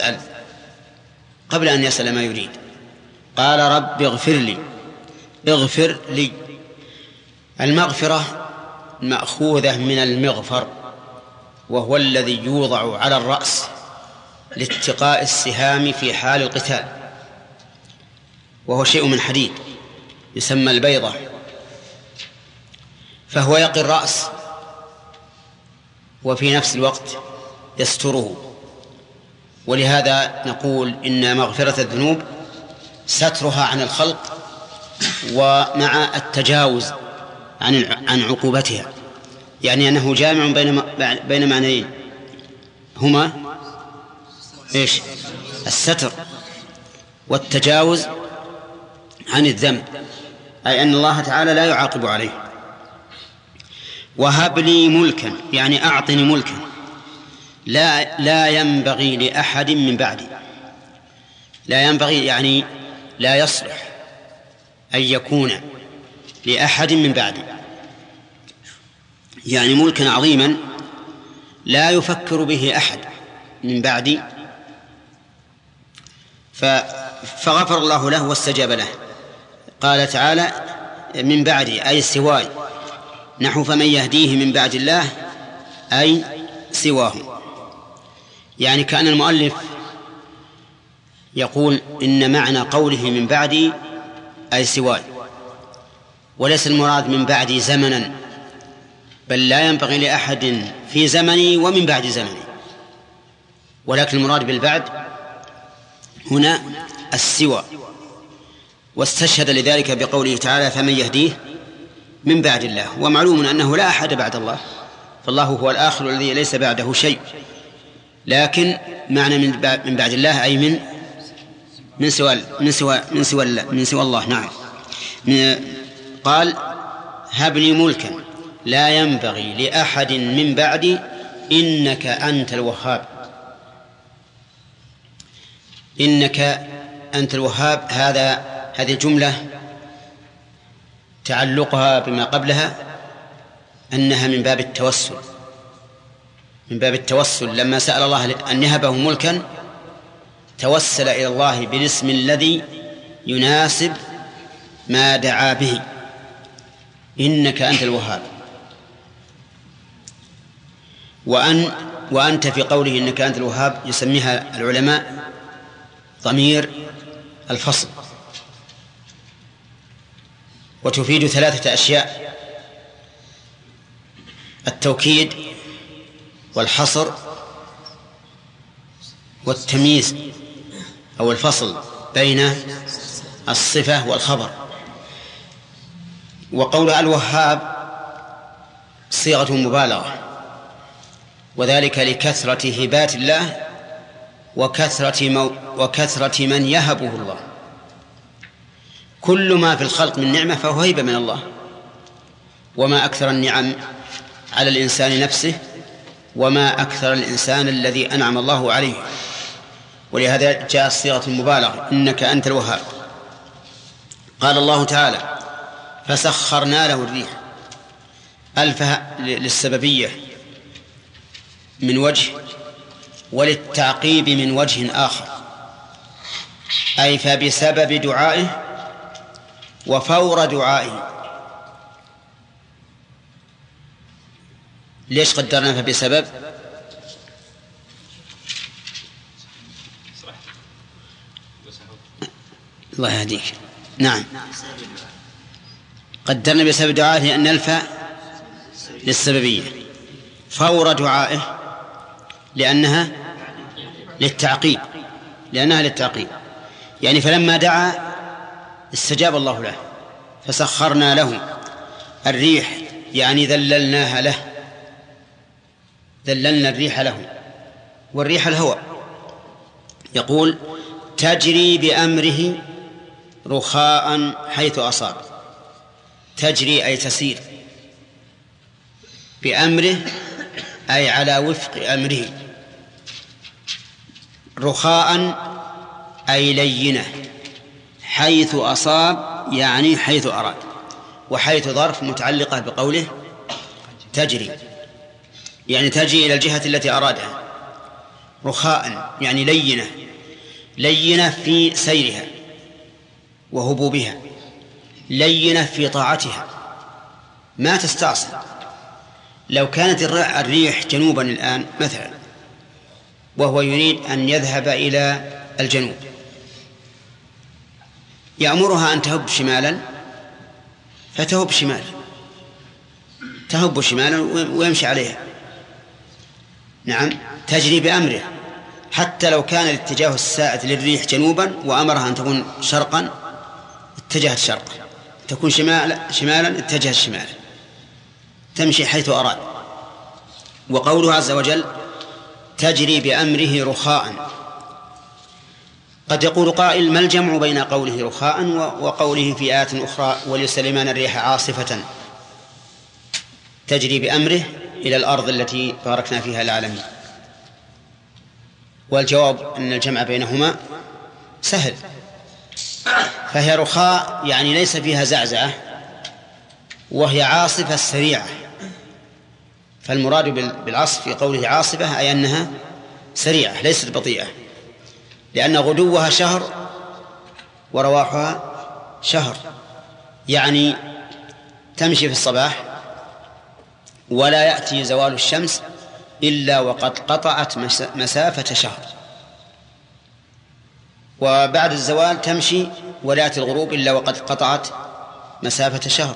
يسأل ما يريد. قال: رب اغفر لي، اغفر لي. المغفرة مأخوذة من المغفر، وهو الذي يوضع على الرأس لاتقاء السهام في حال القتال، وهو شيء من حديد يسمى البيضة، فهو يقي الرأس وفي نفس الوقت يستره. ولهذا نقول إن مغفرة الذنوب سترها عن الخلق ومع التجاوز عن عقوبتها. يعني أنه جامع بين معنيين هما إيش؟ الستر والتجاوز عن الذنب، أي أن الله تعالى لا يعاقب عليه. وهب لي ملكا يعني أعطني ملكا لا ينبغي لأحد من بعدي. لا ينبغي يعني لا يصلح أن يكون لأحد من بعدي، يعني ملكا عظيما لا يفكر به أحد من بعدي. فغفر الله له واستجاب له. قال تعالى من بعدي أي سواي، نحو فمن يهديه من بعد الله أي سواه. يعني كأن المؤلف يقول إن معنى قوله من بعدي أي سواي، وليس المراد من بعدي زمنا، بل لا ينبغي لأحد في زمني ومن بعد زمني، ولكن المراد بالبعد هنا السوى. واستشهد لذلك بقوله تعالى فمن يهديه من بعد الله، ومعلوم أنه لا أحد بعد الله، فالله هو الآخر الذي ليس بعده شيء. لكن معنى من بعد الله أي من سوى الله. نعم. قال هب لي ملكا لا ينبغي لأحد من بعدي إنك أنت الوهاب. إنك أنت الوهاب، هذه الجملة تعلقها بما قبلها أنها من باب التوسل، من باب التوسل. لما سأل الله أن يهبه ملكا توسل إلى الله بالاسم الذي يناسب ما دعا به، إنك أنت الوهاب. وأنت في قوله إنك أنت الوهاب يسميها العلماء ضمير الفصل، وتفيد 3 أشياء: التوكيد والحصر والتمييز أو الفصل بين الصفة والخبر. وقول الوهاب صيغة مبالغة، وذلك لكثرة هبات الله وكثرة من يهبه الله. كل ما في الخلق من نعمة فهو هيبة من الله، وما أكثر النعم على الإنسان نفسه، وما أكثر الإنسان الذي أنعم الله عليه. ولهذا جاء صيغة المبالغة إنك أنت الوهاب. قال الله تعالى فسخرنا له الريح، ألفها للسببية من وجه وللتعقيب من وجه آخر، أي فبسبب دعائه وفور دعائه. ليش قدرنا فبسبب؟ الله يهديك. نعم، قدرنا بسبب دعائه لأن الفاء للسببية، فور دعائه لأنها للتعقيب، يعني فلما دعا استجاب الله له. فسخرنا له الريح يعني ذللناها له، ذللنا الريح له. والريح الهواء. يقول تجري بأمره رخاء حيث أصاب. تجري أي تسير، بأمره أي على وفق أمره، رخاء أي لينة، حيث أصاب يعني حيث أراد. وحيث ظرف متعلقة بقوله تجري، يعني تجري إلى الجهة التي أرادها. رخاء يعني لينة، لينة في سيرها وهبوبها، لينة في طاعتها، ما تستعصي. لو كانت الريح جنوبا الآن مثلا، وهو يريد أن يذهب إلى الجنوب، يأمرها أن تهب شمالا فتهب شمالا، تهب شمالا ويمشي عليها. نعم، تجري بأمره. حتى لو كان الاتجاه السائد للريح جنوبا وأمرها أن تكون شرقا اتجهت شرقا، تكون شمالا اتجهت شمالا، تمشي حيث أراد. وقوله عز وجل تجري بأمره رخاء. قد يقول قائل ما الجمع بين قوله رخاء وقوله في آيات أخرى ولسليمان الريح عاصفة تجري بأمره إلى الأرض التي باركنا فيها العالمين؟ والجواب أن الجمع بينهما سهل، فهي رخاء يعني ليس فيها زعزعة، وهي عاصفة سريعة. فالمراد بالعصف في قوله عاصفة أي أنها سريعة ليست بطيئة، لأن غدوها شهر ورواحها شهر، يعني تمشي في الصباح ولا يأتي زوال الشمس إلا وقد قطعت مسافة شهر، وبعد الزوال تمشي ولا يأتي الغروب إلا وقد قطعت مسافة شهر.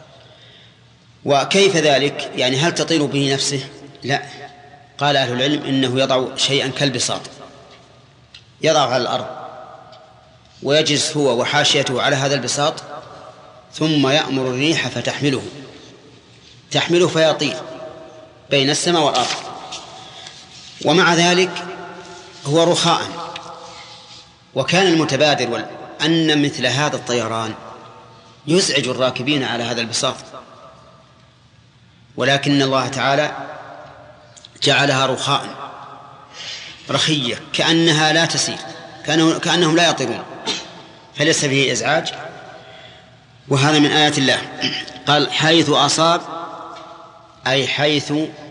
وكيف ذلك؟ يعني هل تطير به نفسه؟ لا، قال أهل العلم إنه يضع شيئا كالبساط، يضع على الأرض ويجلس هو وحاشيته على هذا البساط، ثم يأمر الريح تحمله فيطير بين السماء والأرض. ومع ذلك هو رخاء. وكان المتبادر أن مثل هذا الطيران يزعج الراكبين على هذا البساط، ولكن الله تعالى جعلها رخاء رخية كأنها لا تسير، كأنهم لا يطيرون، فليس فيه إزعاج. وهذا من آيات الله. قال حيث أصاب أي حيث